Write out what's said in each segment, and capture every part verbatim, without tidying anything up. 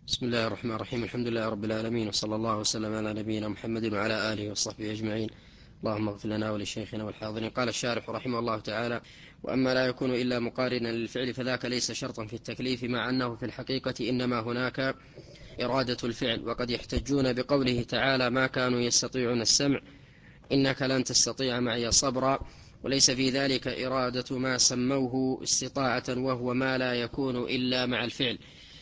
بسم الله الرحمن الرحيم. الحمد لله رب العالمين، وصلى الله وسلم على نبينا محمد وعلى آله وصحبه أجمعين. اللهم اغفر لنا ولشيخنا والحاضرين. قال الشارح رحمه الله تعالى: وأما لا يكون إلا مقارنا للفعل فذاك ليس شرطا في التكليف، مع أنه في الحقيقة إنما هناك إرادة الفعل. وقد يحتجون بقوله تعالى: ما كانوا يستطيعون السمع إنك لن تستطيع معي صبرا، وليس في ذلك إرادة ما سموه استطاعة، وهو ما لا يكون إلا مع الفعل،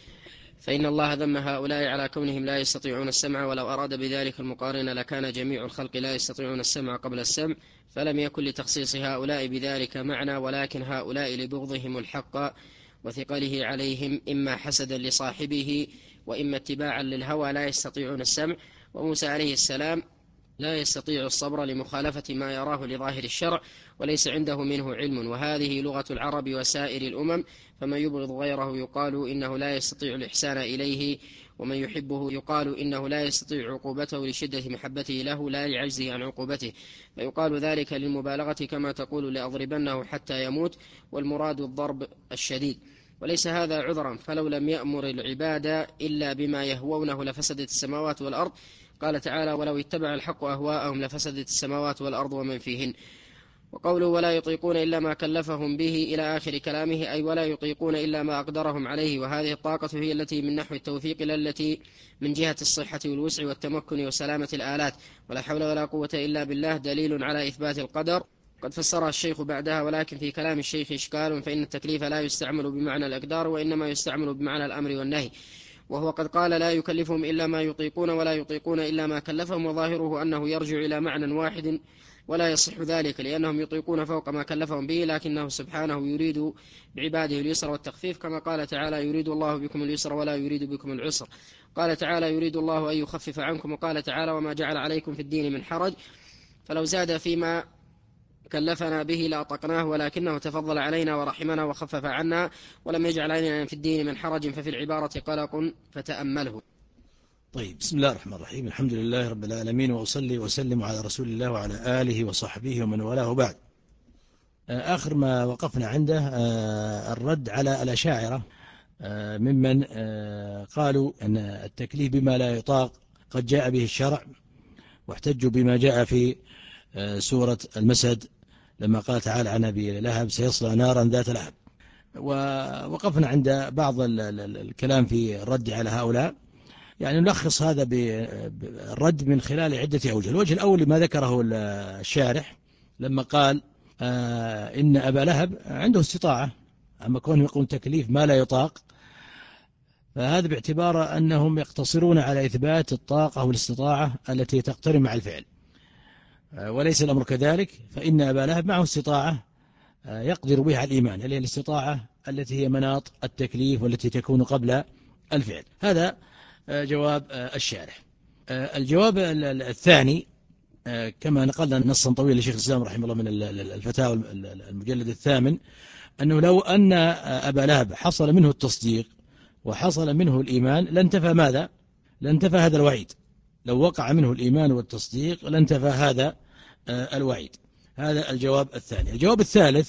فإن الله ذم هؤلاء على كونهم لا يستطيعون السمع، ولو أراد بذلك المقارنة لكان جميع الخلق لا يستطيعون السمع قبل السمع، فلم يكن لتخصيص هؤلاء بذلك معنى، ولكن هؤلاء لبغضهم الحق وثقله عليهم إما حسدا لصاحبه وإما اتباعا للهوى لا يستطيعون السمع. وموسى عليه السلام لا يستطيع الصبر لمخالفة ما يراه لظاهر الشرع، وليس عنده منه علم، وهذه لغة العرب وسائر الأمم، فمن يبغض غيره يقال إنه لا يستطيع الإحسان إليه، ومن يحبه يقال إنه لا يستطيع عقوبته لشدة محبته له لا لعجزه عن عقوبته، فيقال ذلك للمبالغة، كما تقول لأضربنه حتى يموت، والمراد الضرب الشديد. وليس هذا عذرا، فلو لم يأمر العباد إلا بما يهوونه لفسدت السماوات والأرض. قال تعالى: ولو اتبع الحق أهواءهم لفسدت السماوات والأرض ومن فيهن. وقوله: ولا يطيقون إلا ما كلفهم به إلى آخر كلامه، أي ولا يطيقون إلا ما أقدرهم عليه، وهذه الطاقة هي التي من نحو التوفيق، لا التي من جهة الصحة والوسع والتمكن وسلامة الآلات. ولا حول ولا قوة إلا بالله دليل على إثبات القدر. قد فسرها الشيخ بعدها: ولكن في كلام الشيخ إشكال، فإن التكليف لا يستعمل بمعنى الأقدار، وإنما يستعمل بمعنى الأمر والنهي، وهو قد قال: لا يكلفهم إلا ما يطيقون ولا يطيقون إلا ما كلفهم، وظاهره أنه يرجع إلى معنى واحد، ولا يصح ذلك لأنهم يطيقون فوق ما كلفهم به، لكنه سبحانه يريد بعباده اليسر والتخفيف، كما قال تعالى: يريد الله بكم اليسر ولا يريد بكم العسر. قال تعالى: يريد الله أن يخفف عنكم. وقال تعالى: وما جعل عليكم في الدين من حرج. فلو زاد فيما كلفنا به لأطقناه، ولكنه تفضل علينا ورحمنا وخفف عنا، ولم يجعل علينا في الدين من حرج، ففي العبارة قلق فتأمله. طيب، بسم الله الرحمن الرحيم. الحمد لله رب العالمين، وأصلي وسلم على رسول الله وعلى آله وصحبه ومن والاه، بعد. آخر ما وقفنا عنده الرد على الأشاعرة، ممن قالوا أن التكليف بما لا يطاق قد جاء به الشرع، واحتجوا بما جاء في سورة المسد لما قال تعالى عن أبي لهب: سيصلى نارا ذات لهب. ووقفنا عند بعض الكلام في الرد على هؤلاء. يعني نلخص هذا بالرد من خلال عدة أوجه. الوجه الأول لما ذكره الشارح لما قال آه إن أبا لهب عنده استطاعة، أما كونه يقول تكليف ما لا يطاق، فهذا باعتبار أنهم يقتصرون على إثبات الطاقة والاستطاعة التي تقترن مع الفعل، آه وليس الأمر كذلك، فإن أبا لهب معه استطاعة آه يقدر بها على الإيمان، اللي هي الاستطاعة التي هي مناط التكليف والتي تكون قبل الفعل. هذا جواب الشارح. الجواب الثاني، كما نقلنا نصا طويلا لشيخ الإسلام رحمه الله من الفتاوى المجلد الثامن، أنه لو أن أبا لهب حصل منه التصديق وحصل منه الإيمان لانتفى ماذا؟ لانتفى هذا الوعيد. لو وقع منه الإيمان والتصديق لانتفى هذا الوعيد. هذا الجواب الثاني. الجواب الثالث،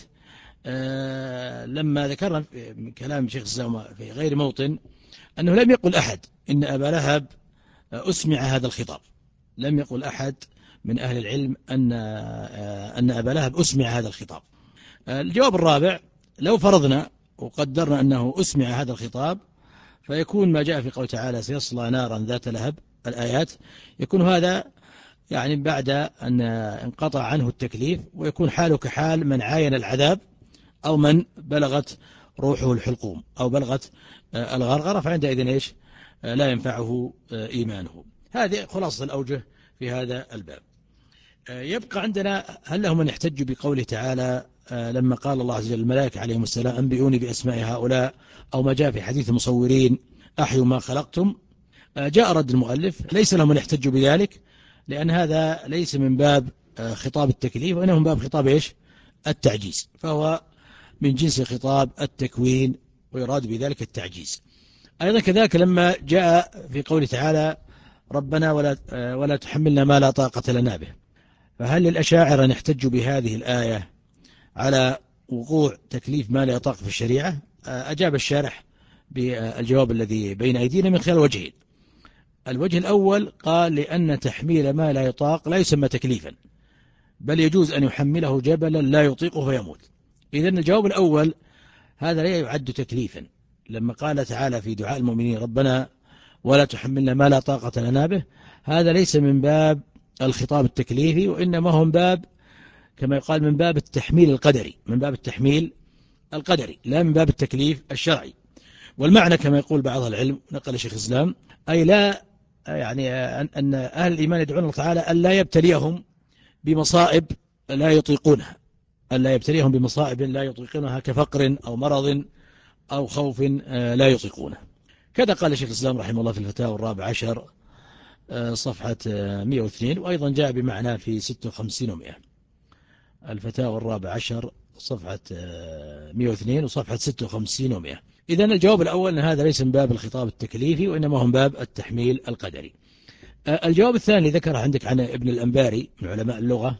لما ذكرنا من كلام شيخ الإسلام في غير موطن أنه لم يقل أحد إن أبا لهب أسمع هذا الخطاب. لم يقل أحد من أهل العلم أن أن أبا لهب أسمع هذا الخطاب. الجواب الرابع، لو فرضنا وقدرنا أنه أسمع هذا الخطاب، فيكون ما جاء في قول تعالى: سيصلى نارا ذات لهب، الآيات، يكون هذا يعني بعد أن انقطع عنه التكليف، ويكون حاله كحال من عاين العذاب، أو من بلغت روحه الحلقوم، أو بلغت الغرغرة، فعندئذ إيش؟ لا ينفعه إيمانه. هذه خلاصة الأوجه في هذا الباب. يبقى عندنا: هل لهم من يحتج بقوله تعالى لما قال الله عز وجل الملائكة عليهم السلام: أنبئوني بأسماء هؤلاء، أو ما جاء في حديث المصورين: أحيوا ما خلقتم؟ جاء رد المؤلف: ليس لهم من يحتج بذلك، لأن هذا ليس من باب خطاب التكليف، وإنه من باب خطاب إيش؟ التعجيز، فهو من جنس خطاب التكوين، ويراد بذلك التعجيز. أيضا كذلك لما جاء في قوله تعالى: ربنا ولا, ولا تحملنا ما لا طاقة لنا به، فهل للأشاعرة أن يحتجوا بهذه الآية على وقوع تكليف ما لا يطاق في الشريعة؟ أجاب الشارح بالجواب الذي بين أيدينا من خلال وجهين. الوجه الأول قال لأن تحميل ما لا يطاق لا يسمى تكليفا، بل يجوز أن يحمله جبلا لا يطيقه فيموت. إذن الجواب الأول هذا لا يعد تكليفا، لما قال تعالى في دعاء المؤمنين ربنا ولا تحملنا ما لا طاقة لنا به، هذا ليس من باب الخطاب التكليفي، وإنما هو من باب كما يقال من باب التحميل القدري، من باب التحميل القدري لا من باب التكليف الشرعي. والمعنى كما يقول بعض العلم نقل شيخ الإسلام أي لا يعني أن أهل الإيمان يدعون الله تعالى أن لا يبتليهم بمصائب لا يطيقونها، أن لا يبتليهم بمصائب لا يطيقونها كفقر أو مرض أو خوف لا يطيقونه. كذا قال شيخ الإسلام رحمه الله في الفتاوى الرابع عشر صفحة مئة واثنين، وأيضا جاء بمعنى في ستة وخمسين ومئة. الفتاوى الرابع عشر صفحة مئة واثنين وصفحة ستة وخمسين ومئة. إذن الجواب الأول أن هذا ليس من باب الخطاب التكليفي، وإنما هو من باب التحميل القدري. الجواب الثاني ذكره عندك عن ابن الأنباري من علماء اللغة،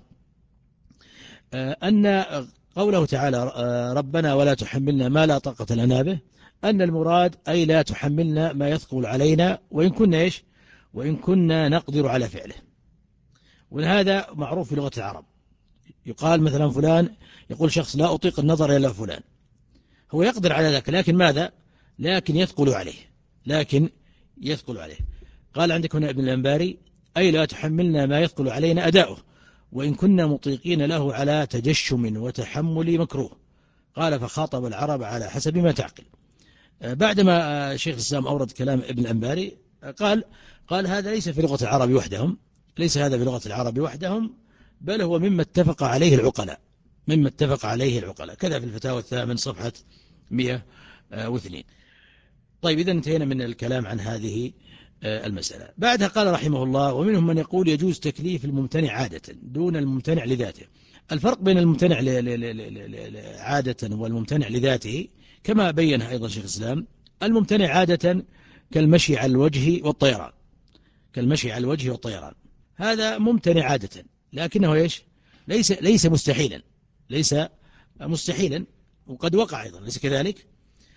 أن قوله تعالى ربنا ولا تحملنا ما لا طاقة لنا به، أن المراد أي لا تحملنا ما يثقل علينا وإن كنا إيش وإن كنا نقدر على فعله. وهذا معروف في لغة العرب، يقال مثلا فلان يقول شخص لا أطيق النظر إلى فلان، هو يقدر على ذلك لكن ماذا لكن يثقل عليه لكن يثقل عليه. قال عندك هنا ابن الأنباري أي لا تحملنا ما يثقل علينا أداؤه وإن كنا مطيقين له على تجشم وتحمل مكروه. قال فخاطب العرب على حسب ما تعقل. بعدما شيخ الإسلام أورد كلام ابن الأنباري قال قال هذا ليس في لغة العرب وحدهم ليس هذا في لغة العرب وحدهم بل هو مما اتفق عليه العقلاء مما اتفق عليه العقلاء. كذا في الفتاوى الثامن صفحة مئة واثنين. طيب إذا انتهينا من الكلام عن هذه المسألة. بعدها قال رحمه الله ومنهم من يقول يجوز تكليف الممتنع عادة دون الممتنع لذاته. الفرق بين الممتنع عادة والممتنع لذاته كما بين أيضا شيخ الإسلام، الممتنع عادة كالمشي على الوجه والطيران كالمشي على الوجه والطيران هذا ممتنع عادة، لكنه إيش ليس ليس مستحيلا ليس مستحيلا وقد وقع أيضا ليس كذلك.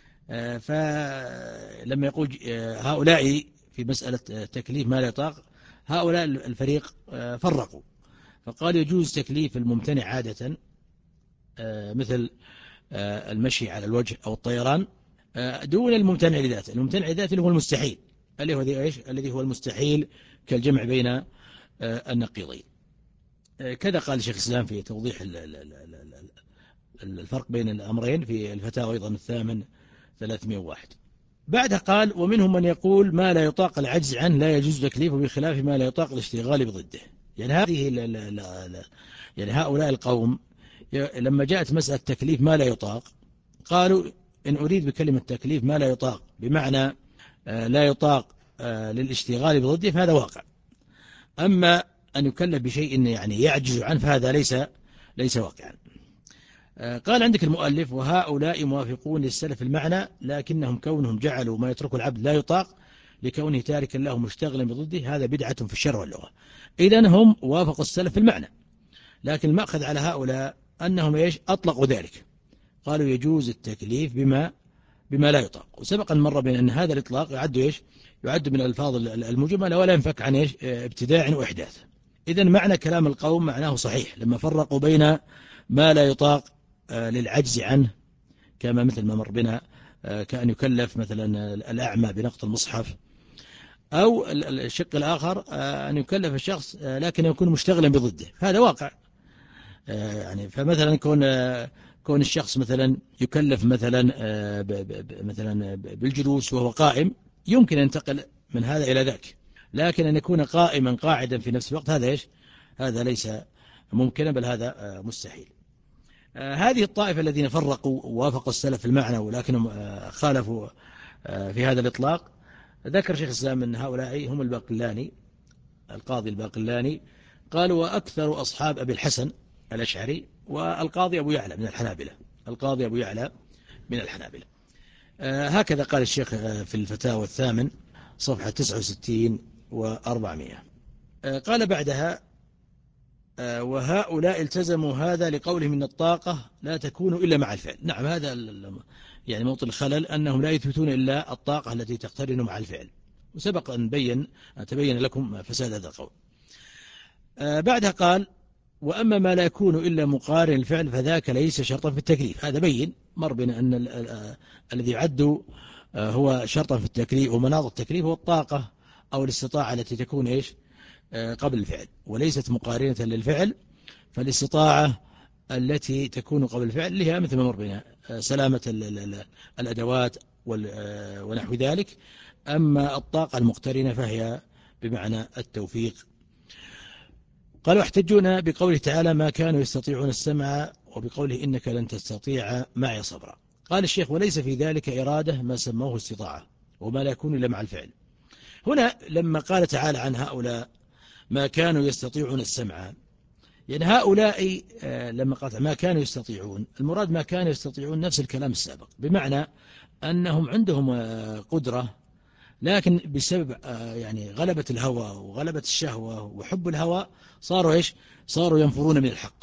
فلما يقول هؤلاء في مسألة تكليف ما لا يطاق، هؤلاء الفريق فرقوا فقال يجوز تكليف الممتنع عادة مثل المشي على الوجه أو الطيران دون الممتنع لذاته. الممتنع لذاته هو المستحيل الذي هو ايش الذي هو المستحيل كالجمع بين النقيضين. كذا قال شيخ الإسلام في توضيح الفرق بين الأمرين في الفتاوى أيضا الثامن ثلاثمئة وواحد. بعدها قال ومنهم من يقول ما لا يطاق العجز عنه لا يجوز تكليفه بخلاف ما لا يطاق الاشتغال بضده. يعني هذه لا لا لا لا يعني هؤلاء القوم لما جاءت مسألة تكليف ما لا يطاق قالوا إن أريد بكلمة تكليف ما لا يطاق بمعنى لا يطاق للاشتغال بضده فهذا واقع، أما أن يكلف بشيء يعني يعجز عنه فهذا ليس ليس واقعا. قال عندك المؤلف وهؤلاء موافقون للسلف المعنى لكنهم كونهم جعلوا ما يترك العبد لا يطاق لكونه تاركا له مشتغلا بضده هذا بدعة في الشرع واللغة. إذن هم وافقوا السلف في المعنى، لكن المأخذ على هؤلاء أنهم إيش أطلقوا ذلك، قالوا يجوز التكليف بما بما لا يطاق. وسبق المرة بين أن هذا الإطلاق يعد إيش يعد من الألفاظ المجملة ولا ينفك عن إيش ابتداع وإحداث. إذن معنى كلام القوم معناه صحيح لما فرقوا بين ما لا يطاق للعجز عنه كما مثل ما مر بنا كأن يكلف مثلا الأعمى بنقط المصحف، أو الشق الآخر أن يكلف الشخص لكن يكون مشتغلا بضده هذا واقع. يعني فمثلا كون كون الشخص مثلا يكلف مثلا مثلا بالجلوس وهو قائم يمكن أن ينتقل من هذا إلى ذاك، لكن أن يكون قائما قاعدا في نفس الوقت هذا إيش هذا ليس ممكنا بل هذا مستحيل. هذه الطائفة الذين فرقوا ووافقوا السلف في المعنى ولكنهم خالفوا في هذا الإطلاق ذكر شيخ الإسلام أن هؤلاء هم الباقلاني القاضي الباقلاني قال وأكثر أصحاب أبي الحسن الأشعري والقاضي أبو يعلى من الحنابلة القاضي أبو يعلى من الحنابلة. هكذا قال الشيخ في الفتاوى الثامن صفحة تسعة وستين وأربعمائة. قال بعدها وهؤلاء التزموا هذا لقولهم إن الطاقة لا تكون إلا مع الفعل. نعم هذا يعني موطن الخلل أنهم لا يثبتون إلا الطاقة التي تقترن مع الفعل، وسبق أن بين أن تبين لكم فساد هذا القول. آه بعدها قال وأما ما لا يكون إلا مقارن الفعل فذاك ليس شرطا في التكليف. هذا بين مر بنا أن الذي يعد هو شرطا في التكليف ومناط التكليف هو الطاقة أو الاستطاعة التي تكون إيش قبل الفعل ونليست مقارنة للفعل. فالاستطاعة التي تكون قبل الفعل لها مثل ما مر بنا سلامة الأدوات ونحو ذلك. أما الطاقة المقترنة فهي بمعنى التوفيق. قالوا يحتجون بقوله تعالى ما كانوا يستطيعون السمع وبقوله إنك لن تستطيع معي صبرا. قال الشيخ وليس في ذلك إرادة ما سموه استطاعة وما لا يكون إلا مع الفعل. هنا لما قال تعالى عن هؤلاء ما كانوا يستطيعون السمع، يعني هؤلاء لما قال ما كانوا يستطيعون المراد ما كانوا يستطيعون نفس الكلام السابق، بمعنى أنهم عندهم قدرة لكن بسبب يعني غلبة الهوى وغلبة الشهوة وحب الهوى صاروا إيش صاروا ينفرون من الحق،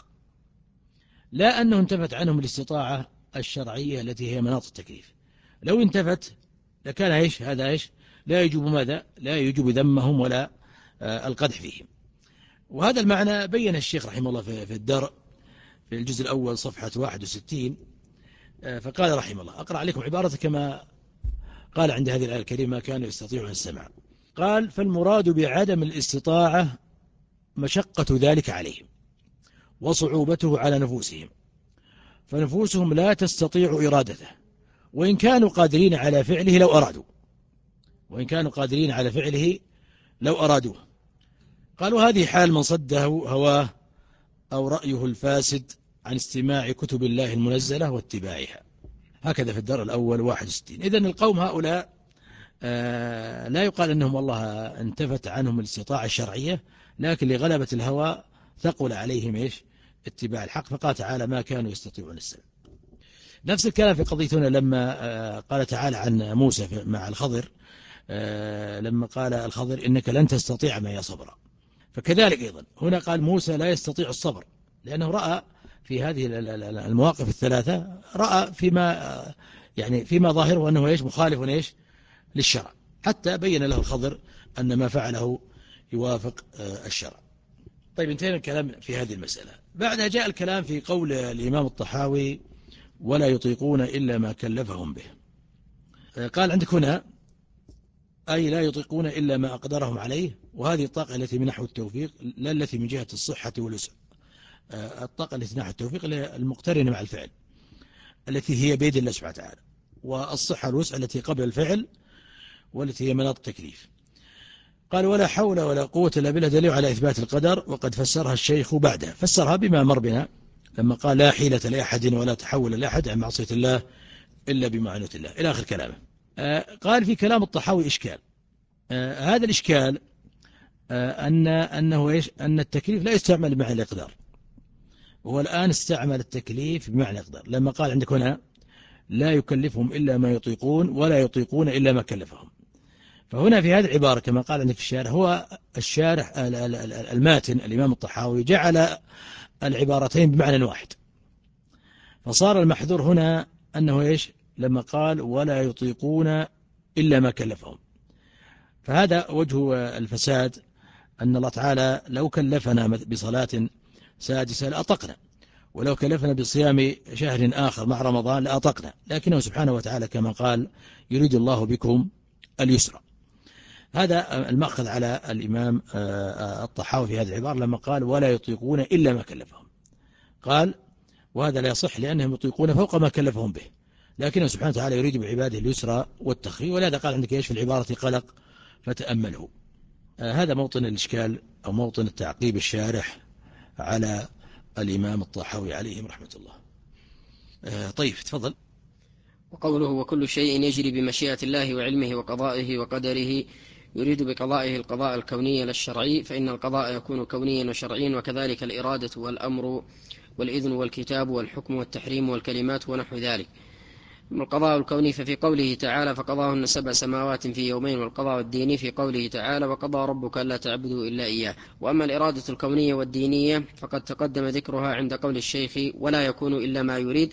لا أنه انتفت عنهم الاستطاعة الشرعية التي هي مناط التكليف. لو انتفت لكان إيش هذا إيش لا يجب ماذا لا يجب ذمهم ولا القدح فيهم. وهذا المعنى بين الشيخ رحمه الله في الدرء في الجزء الأول صفحة واحد وستين. فقال رحمه الله أقرأ عليكم عبارة كما قال عند هذه الآية الكريمة كانوا يستطيعون السمع. قال فالمراد بعدم الاستطاعة مشقة ذلك عليهم وصعوبته على نفوسهم، فنفوسهم لا تستطيع إرادته وإن كانوا قادرين على فعله لو أرادوا وإن كانوا قادرين على فعله لو أرادوه. قالوا هذه حال من صده هواه أو رأيه الفاسد عن استماع كتب الله المنزلة واتباعها. هكذا في الدار الأول واحد وستين. إذن القوم هؤلاء آه لا يقال أنهم والله انتفت عنهم الاستطاعة الشرعية، لكن لغلبة الهوى ثقل عليهم إيش اتباع الحق، فقال تعالى ما كانوا يستطيعون السمع. نفس الكلام في قضيتنا لما آه قال تعالى عن موسى مع الخضر آه لما قال الخضر إنك لن تستطيع معي صبرا. فكذلك أيضا هنا قال موسى لا يستطيع الصبر لأنه رأى في هذه المواقف الثلاثة رأى فيما يعني فيما ظاهره أنه إيش مخالف إيش للشرع، حتى بين له الخضر أن ما فعله يوافق الشرع. طيب انتهينا الكلام في هذه المسألة. بعدها جاء الكلام في قول الإمام الطحاوي ولا يطيقون إلا ما كلفهم به. قال عندك هنا أي لا يطيقون إلا ما أقدرهم عليه، وهذه الطاقة التي من نحو التوفيق لا التي من جهة الصحة والوسع. الطاقة التي من نحو التوفيق المقترنة مع الفعل التي هي بيد الله سبحانه وتعالى، والصحة والوسع التي قبل الفعل والتي هي مناط التكليف. قال ولا حول ولا قوة إلا بالله دليل على إثبات القدر، وقد فسرها الشيخ بعده فسرها بما مر بنا لما قال لا حيلة لأحد ولا تحول لأحد عن معصية الله إلا بمعونة الله إلى آخر كلامه. قال في كلام الطحاوي إشكال. هذا الإشكال أن أنه إيش أن التكليف لا يستعمل بمعنى الإقدار، وهو الآن استعمل التكليف بمعنى الإقدار لما قال عندك هنا لا يكلفهم إلا ما يطيقون ولا يطيقون إلا ما كلفهم. فهنا في هذه العبارة كما قال عندك في الشارح هو الشارح الماتن الإمام الطحاوي جعل العبارتين بمعنى واحد، فصار المحذور هنا أنه إيش لما قال ولا يطيقون إلا ما كلفهم. فهذا وجه الفساد أن الله تعالى لو كلفنا بصلاة سادسة لأطقنا، ولو كلفنا بصيام شهر آخر مع رمضان لأطقنا، لكنه سبحانه وتعالى كما قال يريد الله بكم اليسر. هذا المأخذ على الإمام الطحاوي في هذه العبارة لما قال ولا يطيقون إلا ما كلفهم. قال وهذا لا يصح لأنهم يطيقون فوق ما كلفهم به، لكنه سبحانه وتعالى يريد بعباده اليسر والتخفيف، ولهذا قال عندك إيش في العبارة قلق فتأمله. هذا موطن الإشكال أو موطن التعقيب الشارح على الإمام الطحاوي عليهم رحمة الله. طيب تفضل. وقوله وكل شيء يجري بمشيئة الله وعلمه وقضائه وقدره يريد بقضائه القضاء الكوني لا الشرعي، فإن القضاء يكون كونيا وشرعيا، وكذلك الإرادة والأمر والإذن والكتاب والحكم والتحريم والكلمات ونحو ذلك. من القضاء الكوني ففي قوله تعالى فقضاهن سبع سماوات في يومين، والقضاء الديني في قوله تعالى وقضى ربك ألا تعبدوا إلا إياه. وأما الإرادة الكونية والدينية فقد تقدم ذكرها عند قول الشيخ ولا يكون إلا ما يريد،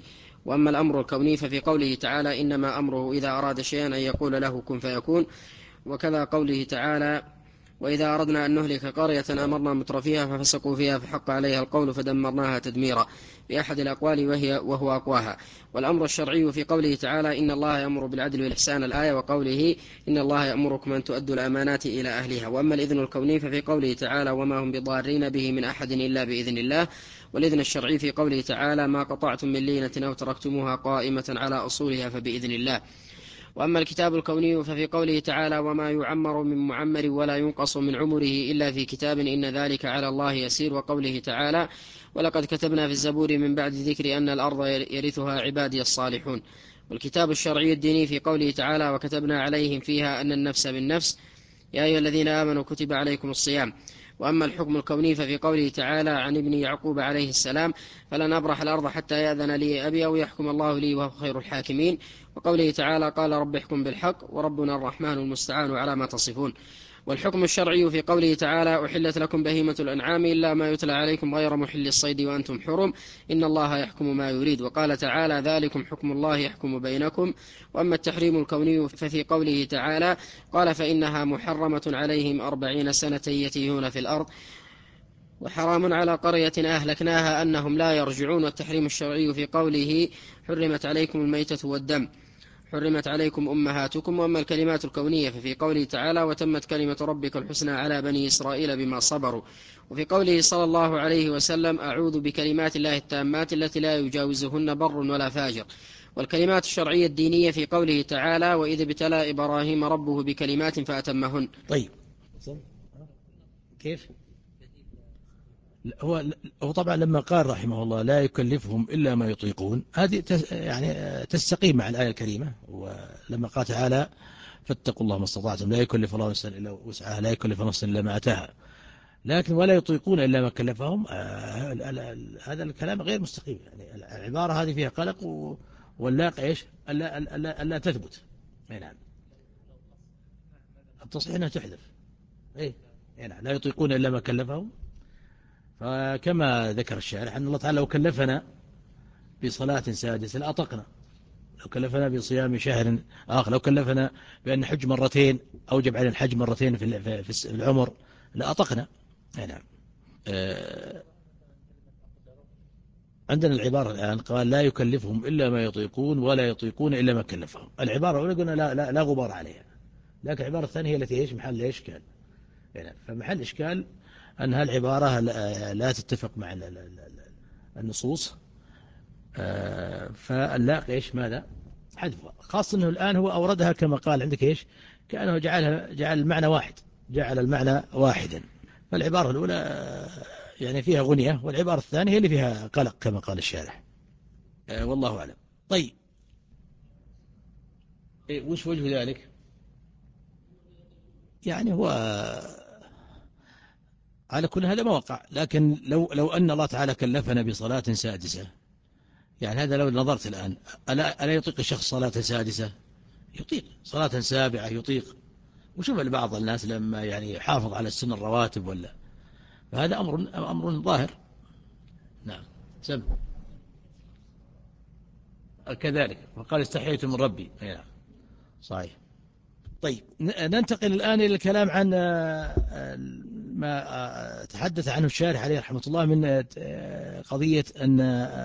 وأما الأمر الكوني ففي قوله تعالى إنما أمره إذا أراد شيئا أن يقول له كن فيكون، وكذا قوله تعالى وإذا أردنا أن نهلك قرية أمرنا مترفيها ففسقوا فيها فحق عليها القول فدمرناها تدميرا بأحد الأقوال وهي وهو أقواها. والأمر الشرعي في قوله تعالى إن الله يأمر بالعدل والإحسان الآية، وقوله إن الله يأمركم أن تؤدوا الأمانات إلى أهلها. وأما الإذن الكوني ففي قوله تعالى وما هم بضارين به من أحد إلا بإذن الله. والإذن الشرعي في قوله تعالى ما قطعتم من لينة أو تركتموها قائمة على أصولها فبإذن الله. وأما الكتاب الكوني ففي قوله تعالى وما يعمر من معمر ولا ينقص من عمره إلا في كتاب إن ذلك على الله يسير. وقوله تعالى ولقد كتبنا في الزبور من بعد ذكر أن الأرض يرثها عبادي الصالحون. والكتاب الشرعي الديني في قوله تعالى وكتبنا عليهم فيها أن النفس بالنفس يا أيها الذين آمنوا كتب عليكم الصيام. وأما الحكم الكوني ففي قوله تعالى عن ابن يعقوب عليه السلام فلن أبرح الأرض حتى يأذن لي أبي أو يحكم الله لي وهو خير الحاكمين. وقوله تعالى قال رب احكم بالحق وربنا الرحمن المستعان على ما تصفون. والحكم الشرعي في قوله تعالى أحلت لكم بهيمة الأنعام إلا ما يتلى عليكم غير محل الصيد وأنتم حرم إن الله يحكم ما يريد. وقال تعالى ذلكم حكم الله يحكم بينكم. وأما التحريم الكوني ففي قوله تعالى قال فإنها محرمة عليهم أربعين سنة يتيهون في الأرض وحرام على قرية أهلكناها أنهم لا يرجعون. والتحريم الشرعي في قوله حرمت عليكم الميتة والدم حرمت عليكم أمهاتكم. وأما الكلمات الكونية ففي قوله تعالى وتمت كلمة ربك الحسنى على بني إسرائيل بما صبروا. وفي قوله صلى الله عليه وسلم أعوذ بكلمات الله التامات التي لا يجاوزهن بر ولا فاجر. والكلمات الشرعية الدينية في قوله تعالى وإذ ابتلى إبراهيم ربه بكلمات فأتمهن. طيب كيف هو هو طبعا لما قال رحمه الله لا يكلفهم إلا ما يطيقون هذه يعني تستقيم مع الآية الكريمة. ولما قال تعالى فاتقوا الله ما استطعتم لا يكلف الله نفسا إلا وسعها لا يكلف نفسا إلا ما أتاها لكن ولا يطيقون إلا ما كلفهم. هذا الكلام غير مستقيم. يعني العبارة هذه فيها قلق واللاقع إيش ألا, ألا, ألا تثبت. نعم التصحيح أنها تحذف إيه لا يطيقون إلا ما كلفهم. فكما ذكر الشارح أن الله تعالى لو كلفنا بصلاة سادسة لأطقنا، لو كلفنا بصيام شهر آخر، لو كلفنا بأن نحج مرتين أوجب علينا الحج مرتين في العمر لأطقنا. نعم عندنا العبارة الآن قال لا يكلفهم إلا ما يطيقون ولا يطيقون إلا ما كلفهم. العبارة الأولى قلنا لا, لا, لا غبار عليها، لكن العبارة الثانية هي التي إيش محل إشكال. يعني فمحل إشكال أن هالعبارة لا تتفق مع النصوص، فاللاقي إيش ماذا حذفها، خاصة أنه الآن هو أوردها كما قال عندك إيش كأنه جعلها جعل المعنى واحد جعل المعنى واحدا. فالعبارة الأولى يعني فيها غنية والعبارة الثانية هي اللي فيها قلق كما قال الشارح والله أعلم. طيب وش وجه ذلك؟ يعني هو على كل هذا ما وقع، لكن لو لو أن الله تعالى كلفنا بصلاة سادسة، يعني هذا لو نظرت الآن ألا, ألا يطيق الشخص صلاة سادسة؟ يطيق صلاة سابعة يطيق. وشوف بعض الناس لما يعني يحافظ على السنن الرواتب ولا، فهذا أمر أمر ظاهر. نعم سم كذلك وقال استحييت من ربي. نعم صحيح. طيب ننتقل الآن إلى الكلام عن ما تحدث عنه الشارح عليه رحمة الله من قضية أن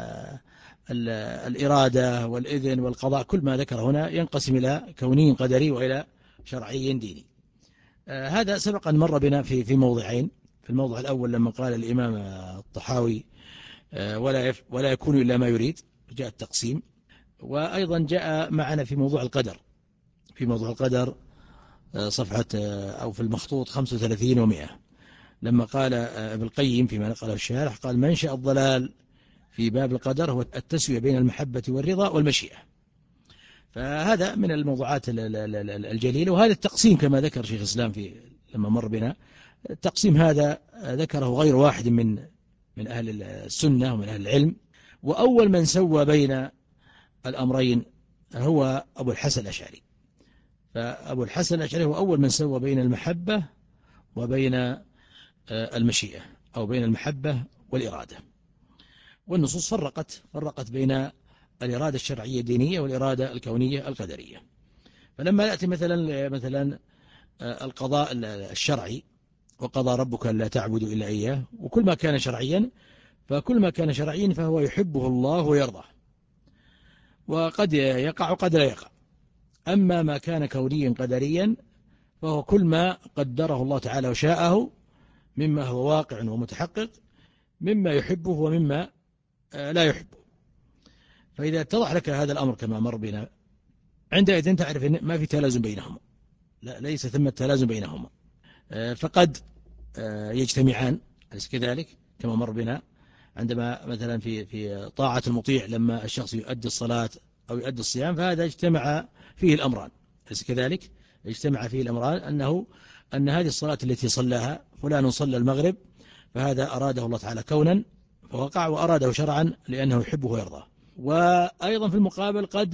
الإرادة والإذن والقضاء كل ما ذكر هنا ينقسم إلى كوني قدري وإلى شرعي ديني. هذا سبق أن مر بنا في في موضعين. في الموضع الأول لما قال الإمام الطحاوي ولا ولا يكون إلا ما يريد جاء التقسيم، وأيضا جاء معنا في موضوع القدر في موضوع القدر صفحة أو في المخطوط خمسة وثلاثين ومئة لما قال ابن القيم فيما نقله الشارح قال منشأ الضلال في باب القدر هو التسوية بين المحبة والرضا والمشيئة. فهذا من الموضوعات الجليلة، وهذا التقسيم كما ذكر شيخ الإسلام في لما مر بنا التقسيم هذا ذكره غير واحد من من أهل السنة ومن أهل العلم. وأول من سوى بين الأمرين هو أبو الحسن الأشعري. فأبو الحسن الأشعري هو أول من سوى بين المحبة وبين المشيئة أو بين المحبة والإرادة. والنصوص فرقت فرقت بين الإرادة الشرعية الدينية والإرادة الكونية القدرية. فلما يأتي مثلا مثلا القضاء الشرعي وقضى ربك لا تعبدوا إلا إياه، وكل ما كان شرعيا فكل ما كان شرعيا فهو يحبه الله ويرضاه، وقد يقع وقد لا يقع. أما ما كان كونيا قدريا فهو كل ما قدره الله تعالى وشاءه مما هو واقع ومتحقق، مما يحبه ومما لا يحبه. فإذا اتضح لك هذا الأمر كما مر بنا، عندئذ تعرف أن ما في تلازم بينهما، لا ليس ثم تلازم بينهما، فقد يجتمعان، أليس كذلك كما مر بنا عندما مثلا في في طاعة المطيع لما الشخص يؤدي الصلاة أو يؤدي الصيام، فهذا اجتمع فيه الأمران، أليس كذلك؟ اجتمع فيه الأمران أنه أن هذه الصلاة التي صلاها فلان صلى المغرب، فهذا أراده الله تعالى كونا فوقع، وأراده شرعا لأنه يحبه ويرضاه. وأيضا في المقابل قد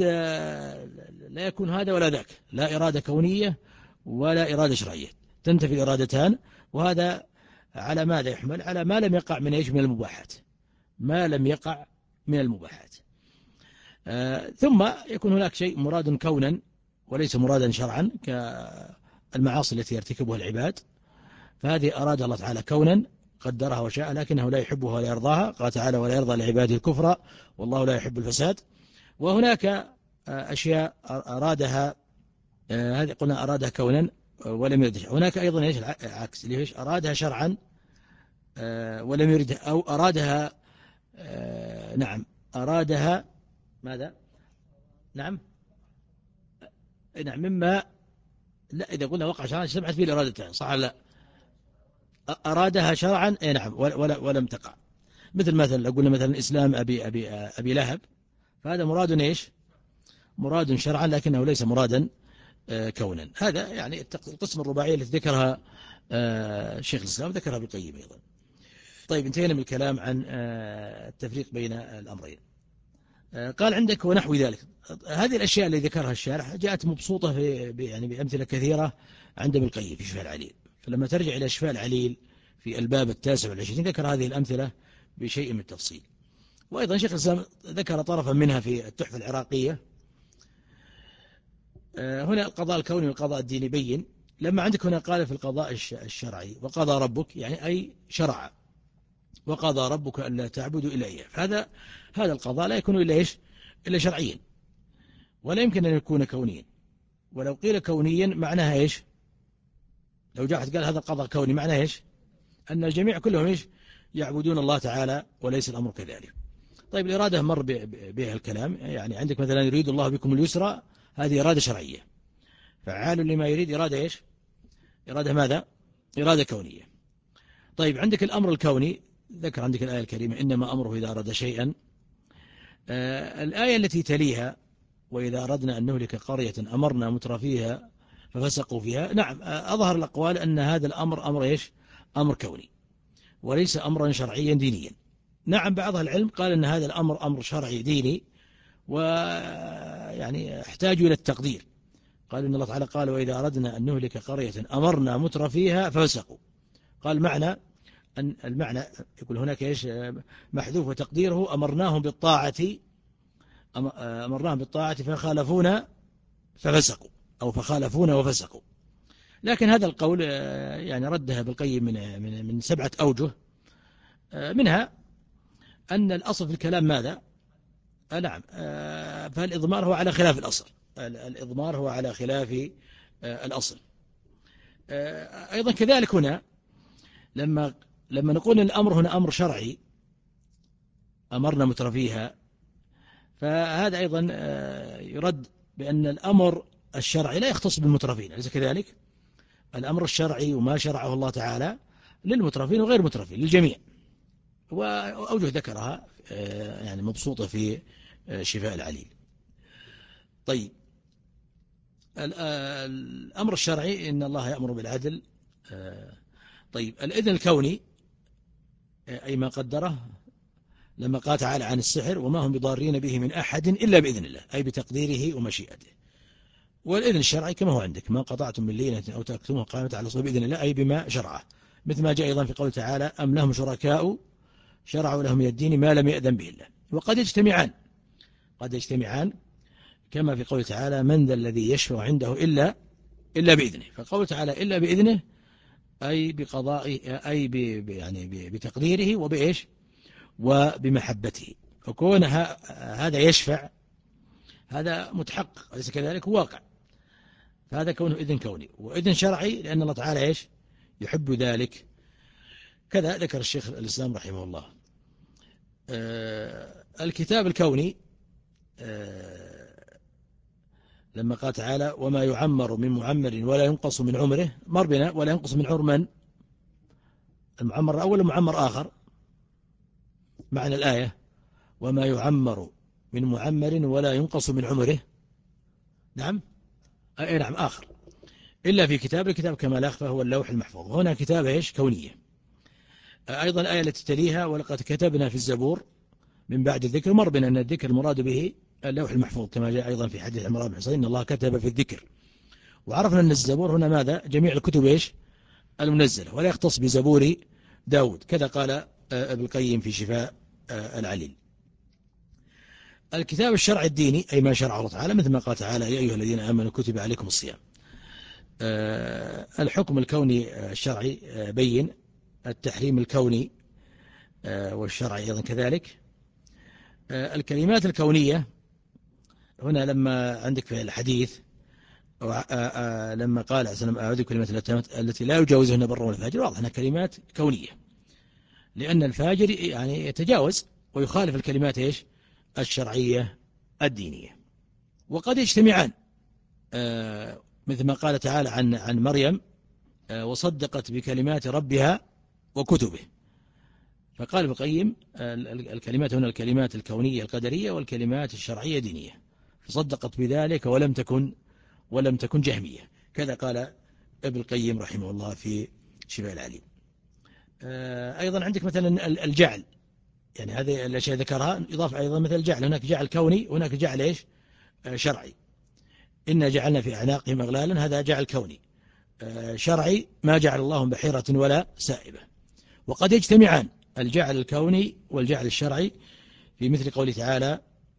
لا يكون هذا ولا ذاك، لا إرادة كونية ولا إرادة شرعية، تنتفي الإرادتان. وهذا على ماذا يحمل؟ على ما لم يقع من إيش؟ من المباحات، ما لم يقع من المباحات. آه ثم يكون هناك شيء مراد كونا وليس مرادا شرعا، كالمعاصي التي يرتكبها العباد، فهذه أراد الله تعالى كونا قدرها وشاء، لكنه لا يحبها ولا يرضاها. قال تعالى ولا يرضى لعباده الكفر والله لا يحب الفساد. وهناك أشياء أرادها، هذه قلنا أرادها كونا ولم يردها. هناك أيضا إيش العكس، اللي إيش أرادها شرعا ولم يردها، أو أرادها نعم أرادها ماذا؟ نعم نعم مما لا، إذا قلنا وقع شرعا اجتمعت فيه الإرادتان، صح لا؟ أرادها شرعا أي نعم ولا ولم تقع. مثل مثلا لو قلنا مثلا إسلام أبي أبي أبي لهب، فهذا مراد إيش؟ مراد شرعا لكنه ليس مرادا كونا. هذا يعني القسم الرباعية التي ذكرها شيخ الإسلام ذكرها ابن القيم أيضا. طيب انتهينا من الكلام عن التفريق بين الأمرين. قال عندك ونحو ذلك. هذه الأشياء اللي ذكرها الشارح جاءت مبسوطة في يعني بأمثلة كثيرة عند ابن القيم في شفاء العليل. فلما ترجع إلى شفاء العليل في الباب التاسع والعشرين ذكر هذه الأمثلة بشيء من التفصيل. وأيضا شيخ الإسلام ذكر طرفا منها في التحفة العراقية. هنا القضاء الكوني والقضاء الديني بين. لما عندك هنا قال في القضاء الشرعي وقضى ربك، يعني أي شرع، وقضى ربك ألا تعبدوا إلا إياه، فهذا هذا القضاء لا يكون إلا إيش؟ إلا شرعيا، ولا يمكن أن يكون كونيا. ولو قيل كونيا معناها إيش؟ لو جاء قال هذا القضاء كوني معناه إيش؟ أن الجميع كلهم إيش؟ يعبدون الله تعالى، وليس الأمر كذلك. طيب الإرادة مر بها الكلام، يعني عندك مثلا يريد الله بكم اليسرى، هذه إرادة شرعية، فعال لما يريد إرادة إيش؟ إرادة ماذا؟ إرادة كونية. طيب عندك الأمر الكوني، ذكر عندك الآية الكريمة إنما أمره إذا أراد شيئا. آه الآية التي تليها وإذا أردنا أن نهلك قرية أمرنا مترفيها ففسقوا فيها، نعم أظهر الأقوال أن هذا الأمر أمر إيش؟ أمر كوني وليس أمرا شرعيا دينيا. نعم بعض العلم قال أن هذا الأمر أمر شرعي ديني، ويعني احتاج إلى التقدير. قال إن الله تعالى قال وإذا أردنا أن نهلك قرية أمرنا مترفيها ففسقوا. قال معنى أن المعنى يقول هناك إيش محذوف وتقديره أمرناهم بالطاعة أمرناهم بالطاعة فخالفونا ففسقوا، أو فخالفونا وفسقوا. لكن هذا القول يعني ردها بالقيم من من من سبعة أوجه، منها أن الأصل في الكلام ماذا؟ آه نعم آه فالإضمار هو على خلاف الأصل، الإضمار هو على خلاف آه الأصل. آه أيضا كذلك هنا لما لما نقول الأمر هنا أمر شرعي أمرنا مترفيها، فهذا أيضا آه يرد بأن الأمر الشرعي لا يختص بالمترفين، أليس كذلك؟ الأمر الشرعي وما شرعه الله تعالى للمترفين وغير المترفين للجميع، وأوجه ذكرها يعني مبسوطة في شفاء العليل. طيب الأمر الشرعي إن الله يأمر بالعدل. طيب الإذن الكوني أي ما قدره، لما قال تعالى عن السحر وما هم بضارين به من أحد إلا بإذن الله، أي بتقديره ومشيئته. والإذن الشرعي كما هو عندك ما قطعتم من لينة أو تركتموها قائمة على الأصل بإذن الله، أي بما شرعه، مثل ما جاء أيضا في قول تعالى أم لهم شركاء شرعوا لهم من الدين ما لم يأذن به الله. وقد يجتمعان، قد يجتمعان، كما في قوله تعالى من ذا الذي يشفع عنده إلا إلا بإذنه. فقوله تعالى إلا بإذنه أي بقضاء أي ب يعني بتقديره وبإيش وبمحبته. فكون هذا يشفع هذا متحقق، أليس كذلك؟ واقع. فهذا كونه إذن كوني، وإذن شرعي لأن الله تعالى إيش يحب ذلك. كذا ذكر الشيخ الإسلام رحمه الله. آه الكتاب الكوني آه لما قال تعالى وما يعمر من معمر ولا ينقص من عمره، مر بنا ولا ينقص من عمر من؟ المعمر الأول ومعمر آخر. معنى الآية وما يعمر من معمر ولا ينقص من عمره، نعم أي نعم آخر، إلا في كتاب، الكتاب كما لا يخفى هو اللوح المحفوظ. هنا كتابة إيش كونية. أيضا الآية التي تليها ولقد كتبنا في الزبور من بعد الذكر، مر بنا أن الذكر المراد به اللوح المحفوظ كما جاء أيضا في حديث عمران بن حصين إن الله كتب في الذكر. وعرفنا أن الزبور هنا ماذا؟ جميع الكتب إيش المنزلة، ولا يختص بزبور داود، كذا قال ابن القيم في شفاء العليل. الكتاب الشرعي الديني أي ما شرع الله تعالى، مثل ما قال تعالى يا أيها الذين آمنوا كتب عليكم الصيام. الحكم الكوني الشرعي بين، التحريم الكوني والشرعي أيضا كذلك. الكلمات الكونية هنا لما عندك في الحديث لما قال أعوذ بكلمات التي لا يجاوزهن بر ولا فاجر، واضح أنها كلمات كونية، لأن الفاجر يعني يتجاوز ويخالف الكلمات إيش الشرعية الدينية. وقد يجتمعان مثل ما قال تعالى عن عن مريم وصدقت بكلمات ربها وكتبه. فقال ابن القيم الكلمات هنا الكلمات الكونية القدرية والكلمات الشرعية دينية، فصدقت بذلك ولم تكن ولم تكن جهمية، كذا قال ابن القيم رحمه الله في شفاء العليل. أيضا عندك مثلا الجعل، يعني هذه الأشياء ذكرها يضاف أيضا مثل الجعل، هناك جعل كوني وهناك جعل إيش شرعي. إنا جعلنا في أعناقهم أغلالا، هذا جعل كوني. شرعي ما جعل الله بحيرة ولا سائبة. وقد يجتمعان الجعل الكوني والجعل الشرعي في مثل قوله تعالى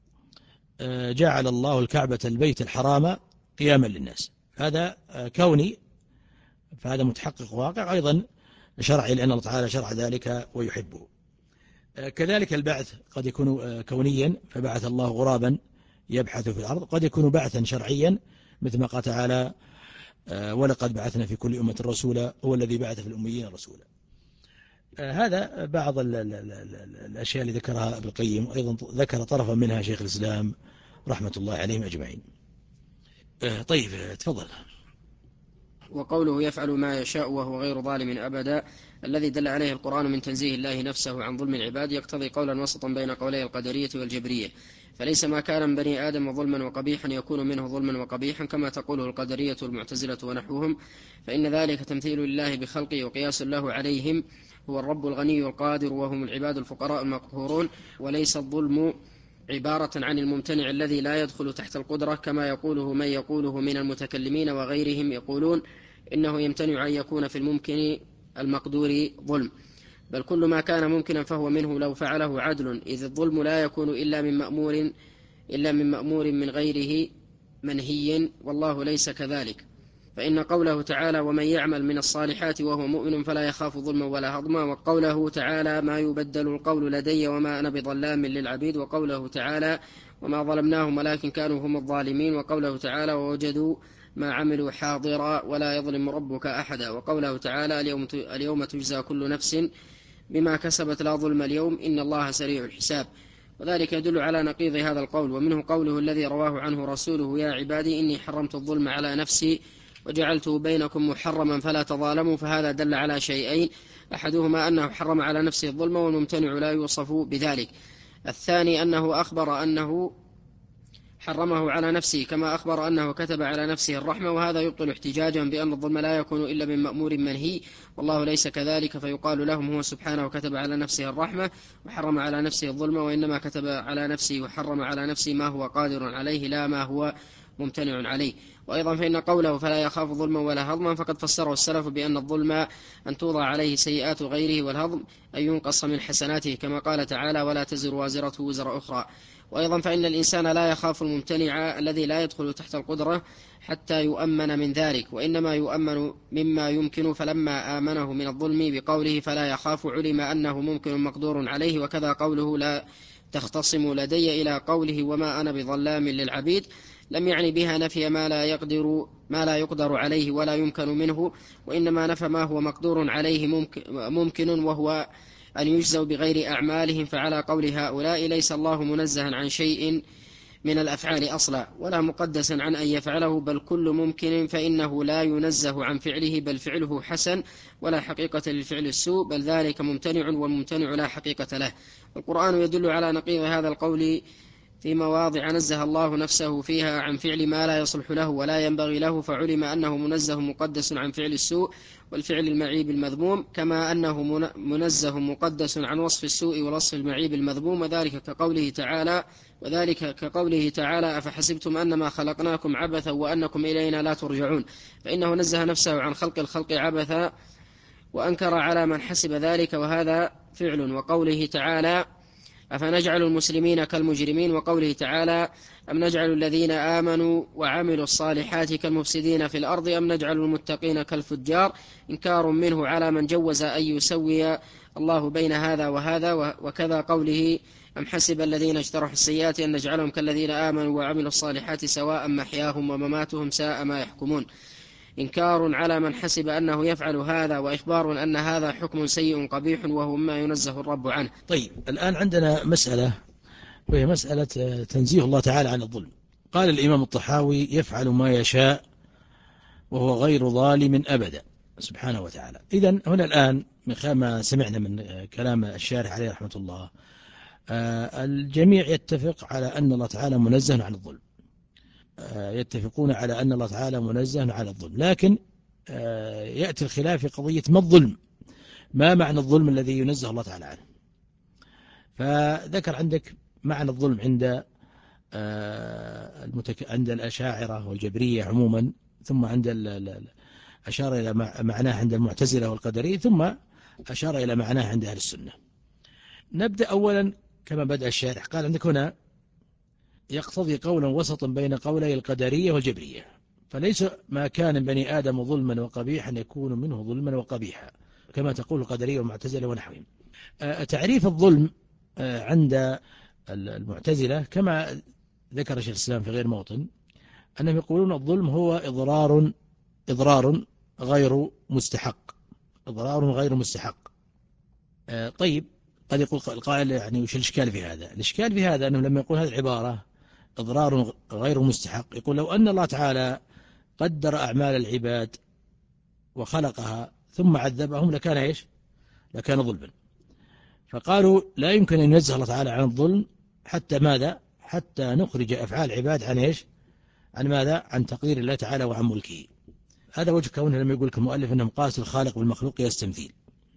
جعل الله الكعبة البيت الحرام قياما للناس، هذا كوني فهذا متحقق واقع، أيضا شرعي لأن الله تعالى شرع ذلك ويحبه. كذلك البعث قد يكون كونيا فبعث الله غرابا يبحث في الأرض، قد يكون بعثا شرعيا مثل ما قال تعالى ولقد بعثنا في كل أمة رسولا هو الذي بعث في الأميين رسولا. هذا بعض ال ال ال الأشياء اللي ذكرها ابن القيم، أيضا ذكر طرفا منها شيخ الإسلام رحمة الله عليهم أجمعين. طيب تفضل. وقوله يفعل ما يشاء وهو غير ظالم أبدا الذي دل عليه القرآن من تنزيه الله نفسه عن ظلم العباد يقتضي قولا وسطا بين قولي القدرية والجبرية، فليس ما كان من بني آدم ظلما وقبيحا يكون منه ظلما وقبيحا كما تقوله القدرية والمعتزلة ونحوهم، فإن ذلك تمثيل لله بخلقه وقياس له عليهم. هو الرب الغني القادر وهم العباد الفقراء المقهورون، وليس الظلم عبارة عن الممتنع الذي لا يدخل تحت القدرة كما يقوله من يقوله من المتكلمين وغيرهم، يقولون إنه يمتنع أن يكون في الممكن المقدور ظلم، بل كل ما كان ممكنا فهو منه لو فعله عدل، إذ الظلم لا يكون إلا من مأمور إلا من مأمور من غيره منهي، والله ليس كذلك. فإن قوله تعالى ومن يعمل من الصالحات وهو مؤمن فلا يخاف ظلما ولا هضما، وقوله تعالى ما يبدل القول لدي وما أنا بظلام للعبيد، وقوله تعالى وما ظلمناهم ولكن كانوا هم الظالمين، وقوله تعالى ووجدوا ما عملوا حاضرا ولا يظلم ربك أحدا، وقوله تعالى اليوم, اليوم تجزى كل نفس بما كسبت لا ظلم اليوم إن الله سريع الحساب. وذلك يدل على نقيض هذا القول. ومنه قوله الذي رواه عنه رسوله يا عبادي إني حرمت الظلم على نفسي وجعلته بينكم محرما فلا تظالموا، فهذا دل على شيئين، أحدهما أنه حرم على نفسه الظلم والممتنع لا يوصف بذلك، الثاني أنه أخبر أنه حرمه على نفسه كما أخبر أنه كتب على نفسه الرحمة، وهذا يبطل احتجاجا بأن الظلم لا يكون إلا من مأمور منهي، والله ليس كذلك، فيقال لهم هو سبحانه كتب على نفسه الرحمة وحرم على نفسه الظلم، وإنما كتب على نفسه وحرم على نفسه ما هو قادر عليه لا ما هو ممتنع عليه. وأيضا فإن قوله فلا يخاف ظلما ولا هضما فقد فسره السلف بأن الظلم أن توضع عليه سيئات غيره، والهضم أن ينقص من حسناته كما قال تعالى ولا تزر وازرة وزر أخرى. وأيضا فإن الإنسان لا يخاف الممتنع الذي لا يدخل تحت القدرة حتى يؤمن من ذلك، وإنما يؤمن مما يمكن، فلما آمنه من الظلم بقوله فلا يخاف علم أنه ممكن مقدور عليه. وكذا قوله لا تختصم لدي إلى قوله وما أنا بظلام للعبيد لم يعني بها نفي ما لا يقدر ما لا يقدر عليه ولا يمكن منه، وإنما نفى ما هو مقدور عليه ممكن, ممكن وهو أن يجزوا بغير أعمالهم. فعلى قول هؤلاء ليس الله منزها عن شيء من الأفعال أصلا ولا مقدسا عن أن يفعله، بل كل ممكن فإنه لا ينزه عن فعله، بل فعله حسن ولا حقيقة للفعل السوء، بل ذلك ممتنع والممتنع لا حقيقة له. القرآن يدل على نقيض هذا القول في مواضع نزه الله نفسه فيها عن فعل ما لا يصلح له ولا ينبغي له، فعلم أنه منزه مقدس عن فعل السوء والفعل المعيب المذموم، كما أنه منزه مقدس عن وصف السوء والوصف المعيب المذموم. وذلك كقوله تعالى وذلك كقوله تعالى أفحسبتم أنما خلقناكم عبثا وأنكم إلينا لا ترجعون، فإنه نزه نفسه عن خلق الخلق عبثا وأنكر على من حسب ذلك، وهذا فعل. وقوله تعالى أفنجعل المسلمين كالمجرمين، وقوله تعالى أم نجعل الذين آمنوا وعملوا الصالحات كالمفسدين في الأرض أم نجعل المتقين كالفجار، إنكار منه على من جوز أن يسوي الله بين هذا وهذا. وكذا قوله أم حسب الذين اجترحوا السيئات أن نجعلهم كالذين آمنوا وعملوا الصالحات سواء محياهم ومماتهم ساء ما يحكمون، إنكار على من حسب أنه يفعل هذا وإخبار أن هذا حكم سيء قبيح وهو مما ينزه الرب عنه. طيب، الآن عندنا مسألة وهي مسألة تنزيه الله تعالى عن الظلم. قال الإمام الطحاوي يفعل ما يشاء وهو غير ظالم أبدا سبحانه وتعالى. إذن هنا الآن ما سمعنا من كلام الشارح عليه رحمة الله، الجميع يتفق على أن الله تعالى منزه عن الظلم، يتفقون على أن الله تعالى منزه عن الظلم، لكن يأتي الخلاف في قضية ما الظلم، ما معنى الظلم الذي ينزه الله تعالى عنه. فذكر عندك معنى الظلم عند المتك... عند الأشاعرة والجبرية عموما، ثم عند ال... أشار إلى معناه عند المعتزلة والقدرية، ثم أشار إلى معناه عند أهل السنة. نبدأ أولا كما بدأ الشارح، قال عندك هنا يقتضي قولا وسطا بين قولي القدرية والجبرية، فليس ما كان بني آدم ظلما وقبيحا يكون منه ظلما وقبيحا كما تقول القدرية والمعتزلة ونحوهم. تعريف الظلم عند المعتزلة كما ذكر شيخ الإسلام في غير موطن، أنهم يقولون الظلم هو إضرار إضرار غير مستحق إضرار غير مستحق. طيب، قد يقول القائل يعني وش الإشكال في هذا؟ الإشكال في هذا أنه لما يقول هذه العبارة إضرار غير مستحق، يقول لو أن الله تعالى قدر أعمال العباد وخلقها ثم عذبهم لكان إيش؟ لكان ظلما. فقالوا لا يمكن أن ينزه الله تعالى عن الظلم حتى ماذا؟ حتى نخرج أفعال العباد عن إيش؟ عن ماذا؟ عن تقدير الله تعالى وعن ملكه. هذا وجه كونه لما يقول المؤلف أنهم قاس الخالق بالمخلوق يستمثيل.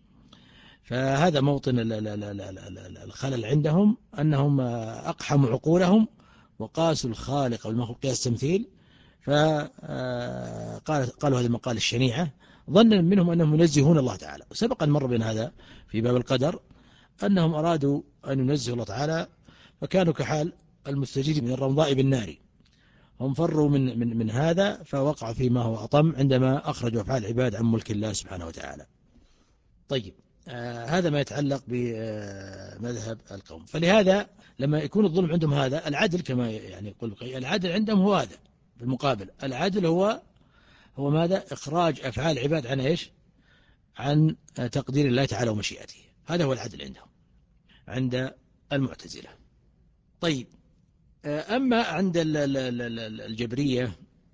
فهذا موطن الخلل عندهم، أنهم أقحموا عقولهم وقاسوا الخالق والمخلوق يستمثيل، فقالوا هذه المقال الشنيعة ظنا منهم أنهم ينزهون الله تعالى. سبق أن مر بنا هذا في باب القدر، أنهم أرادوا أن ينزهوا الله تعالى فكانوا كحال المستجير من الرمضاء بالنار، هم فروا من, من, من هذا فوقعوا فيما هو أطم عندما أخرجوا أفعال العباد عن ملك الله سبحانه وتعالى. طيب، آه هذا ما يتعلق بمذهب القوم. فلهذا لما يكون الظلم عندهم هذا، العدل كما يعني يقول العدل عندهم هو هذا. بالمقابل العدل هو هو ماذا؟ إخراج أفعال العباد عن إيش؟ عن تقدير الله تعالى ومشيئته. هذا هو العدل عندهم عند المعتزلة. طيب، أما عند الجبرية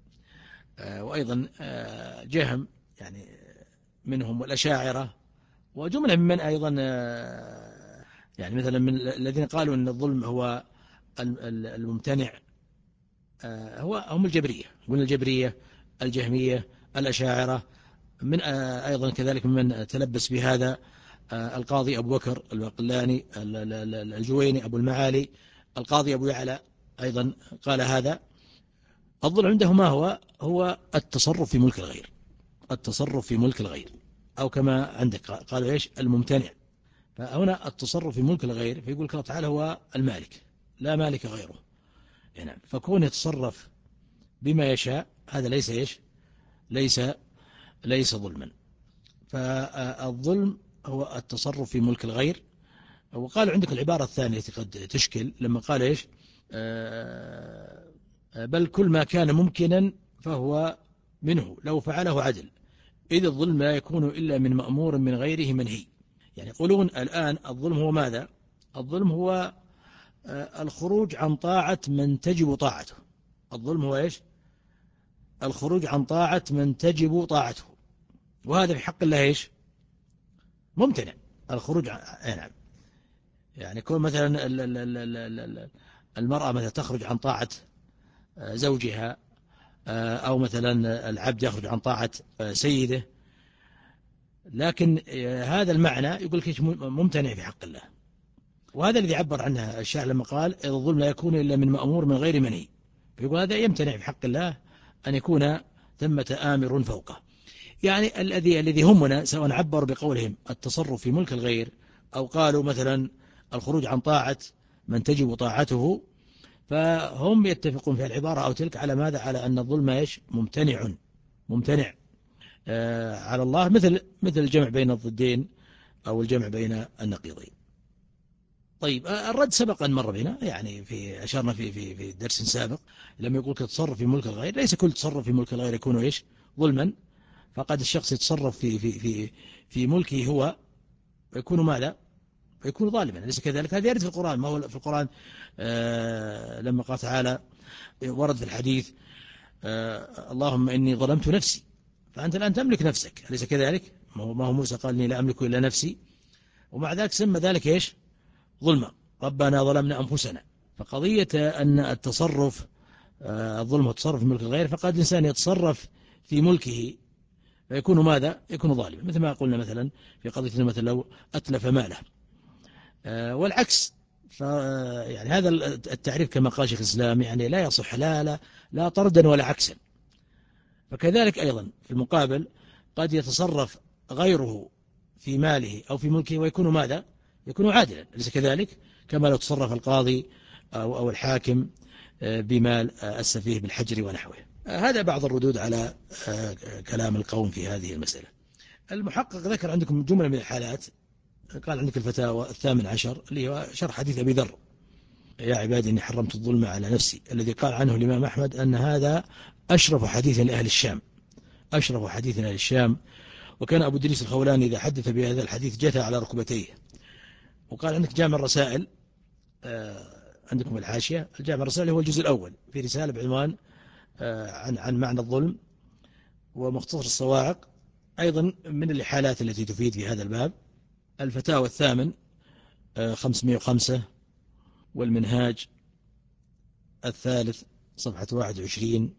وأيضا جهم يعني منهم والأشاعرة وجملة من أيضا يعني مثلا من الذين قالوا أن الظلم هو الممتنع هو هم الجبرية، قلنا الجبرية الجهمية الأشاعرة، من أيضا كذلك من تلبس بهذا القاضي أبو بكر الباقلاني الجويني أبو المعالي، القاضي أبو يعلى أيضا قال هذا. الظلم عنده ما هو؟ هو التصرف في ملك الغير، التصرف في ملك الغير، أو كما عندك قالوا إيش؟ الممتنع. فهنا التصرف في ملك الغير، فيقول الله تعالى هو المالك لا مالك غيره. يعني فكون يتصرف بما يشاء هذا ليس إيش ليس ليس ظلما. فالظلم هو التصرف في ملك الغير. وقالوا عندك العبارة الثانية التي قد تشكل لما قال إيش آه بل كل ما كان ممكنا فهو منه لو فعله عدل، إذ الظلم لا يكون إلا من مأمور من غيره منهي. يعني يقولون الآن الظلم هو ماذا؟ الظلم هو آه الخروج عن طاعة من تجب طاعته. الظلم هو إيش؟ الخروج عن طاعة من تجب طاعته، وهذا في حق الله إيش؟ ممتنع. الخروج عن نعم. يعني يكون مثلا المرأة مثلا تخرج عن طاعة زوجها، أو مثلا العبد يخرج عن طاعة سيده، لكن هذا المعنى يقول لك ممتنع في حق الله. وهذا الذي عبر عنه الشاعر لما قال إذا الظلم لا يكون إلا من مأمور من غير منهي. فيقول هذا يمتنع في حق الله أن يكون ثمة آمر فوقه. يعني الذي الذي همنا سواء عبروا بقولهم التصرف في ملك الغير، أو قالوا مثلا الخروج عن طاعة من تجب طاعته، فهم يتفقون في العبارة أو تلك على ماذا؟ على أن الظلم إيش؟ ممتنع ممتنع آه على الله، مثل مثل الجمع بين الضدين أو الجمع بين النقيضين. طيب الرد سبق أن مر بنا، يعني في أشرنا في في في درس سابق لما يقول تصرف في ملك الغير، ليس كل تصرف في ملك الغير يكون إيش؟ ظلما. فقد الشخص يتصرف في في في في ملكه هو يكون ماذا؟ يكون ظالما، ليس كذلك؟ هذا يرد في القرآن. ما هو في القرآن آه لما قال تعالى ورد في الحديث آه اللهم إني ظلمت نفسي، فأنت الآن تملك نفسك، أليس كذلك؟ ما هو موسى قال إني لا أملك إلا نفسي، ومع ذلك سمى ذلك إيش؟ ظلما. ربنا ظلمنا أنفسنا. فقضية أن التصرف آه الظلم والتصرف في ملك الغير، فقد الإنسان يتصرف في ملكه فيكون ماذا؟ يكون ظالما، مثل ما قلنا مثلا في قضية مثلا لو أتلف ماله. آه والعكس. يعني هذا التعريف كما قال شيخ الإسلام يعني لا يصح لا لا لا طردا ولا عكسا. فكذلك أيضا في المقابل قد يتصرف غيره في ماله أو في ملكه ويكون ماذا؟ يكون عادلا، أليس كذلك؟ كما لو تصرف القاضي أو أو الحاكم بمال السفيه بالحجر ونحوه. هذا بعض الردود على كلام القوم في هذه المسألة. المحقق ذكر عندكم جملة من الحالات، قال عندك الفتاوى الثامن عشر اللي هو شرح حديث أبي ذر يا عبادي إني حرمت الظلم على نفسي، الذي قال عنه الإمام أحمد أن هذا أشرف حديث لأهل الشام، أشرف حديث لأهل الشام. وكان أبو دريس الخولاني إذا حدث بهذا الحديث جثى على ركبتيه. وقال عندك جامع الرسائل، عندكم الحاشية، الجامع الرسائل هو الجزء الأول في رسالة بعنوان عن عن معنى الظلم، ومختصر الصواعق أيضا من الحالات التي تفيد في هذا الباب. الفتاوى الثامن خمسمائة وخمسة، والمنهاج الثالث صفحة واحد وعشرين،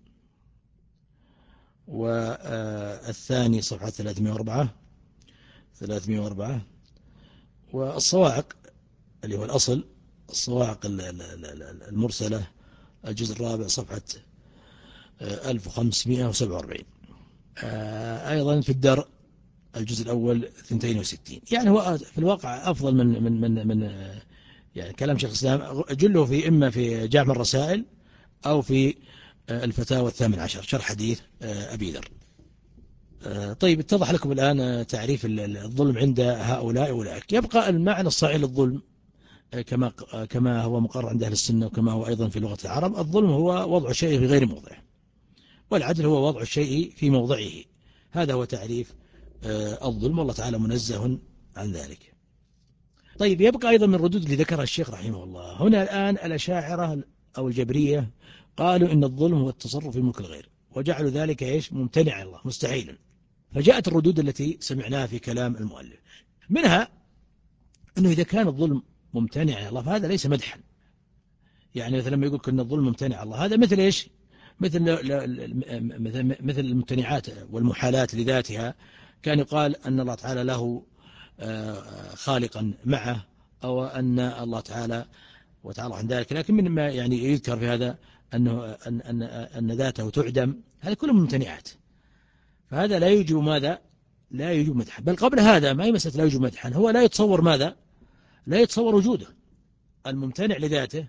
والثاني صفحة ثلاثمائة وأربعة ثلاثمائة وأربعة، والصواعق اللي هو الأصل الصواعق المرسلة الجزء الرابع صفحة ألف وخمسمائة وسبعة وأربعين. أيضا في الدرء الجزء الأول اثنين وستين. يعني هو في الواقع أفضل من من من من يعني كلام شيخ الإسلام جله في إما في جامع الرسائل أو في الفتاوى الثامن عشر شرح حديث أبي ذر. طيب اتضح لكم الآن تعريف الظلم عند هؤلاء أولئك. يبقى المعنى الصحيح للظلم كما كما هو مقرر عند أهل السنة وكما هو أيضا في لغة العرب. الظلم هو وضع الشيء في غير موضعه، والعدل هو وضع الشيء في موضعه. هذا هو تعريف الظلم، والله تعالى منزه عن ذلك. طيب يبقى أيضا من الردود اللي ذكرها الشيخ رحمه الله هنا الآن الأشاعرة أو الجبرية قالوا إن الظلم هو التصرف في ملك الغير، وجعلوا ذلك إيش؟ ممتنع الله مستحيلا. فجاءت الردود التي سمعناها في كلام المؤلف، منها أنه إذا كان الظلم ممتنع الله فهذا ليس مدحا. يعني مثلا لما يقول أن الظلم ممتنع الله هذا مثل إيش؟ مثل مثل الممتنعات والمحالات لذاتها. كان يقال أن الله تعالى له خالقا معه، أو أن الله تعالى وتعالى عن ذلك، لكن من ما يعني يذكر في هذا أنه أن, أن, أن ذاته تعدم، هذه كلها ممتنعات. فهذا لا يوجب ماذا؟ لا يوجب مدحا. بل قبل هذا ما هي مسألة لا يوجب مدحا، هو لا يتصور ماذا؟ لا يتصور وجوده. الممتنع لذاته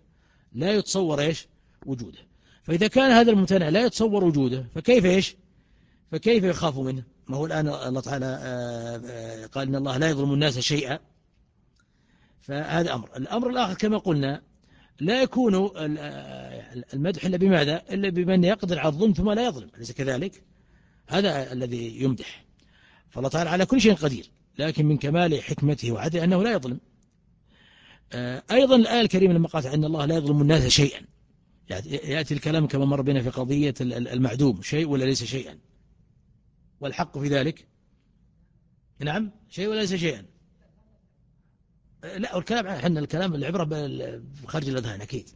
لا يتصور إيش وجوده. فإذا كان هذا الممتنع لا يتصور وجوده فكيف إيش فكيف يخاف منه؟ ما هو الآن الله تعالى قال إن الله لا يظلم الناس شيئا، فهذا أمر. الأمر الآخر كما قلنا لا يكون المدح إلا بماذا؟ إلا بمن يقدر على الظلم ثم لا يظلم، أليس كذلك؟ هذا الذي يمدح. فالله تعالى على كل شيء قدير، لكن من كمال حكمته وعدله أنه لا يظلم. أيضا الآية الكريمة لما قالت أن الله لا يظلم الناس شيئا، يأتي الكلام كما مر بنا في قضية المعدوم، شيء ولا ليس شيئا؟ والحق في ذلك نعم شيء ولا ليس شيئا. لا، والكلام احنا الكلام العبرة بخارج الأذهان أكيد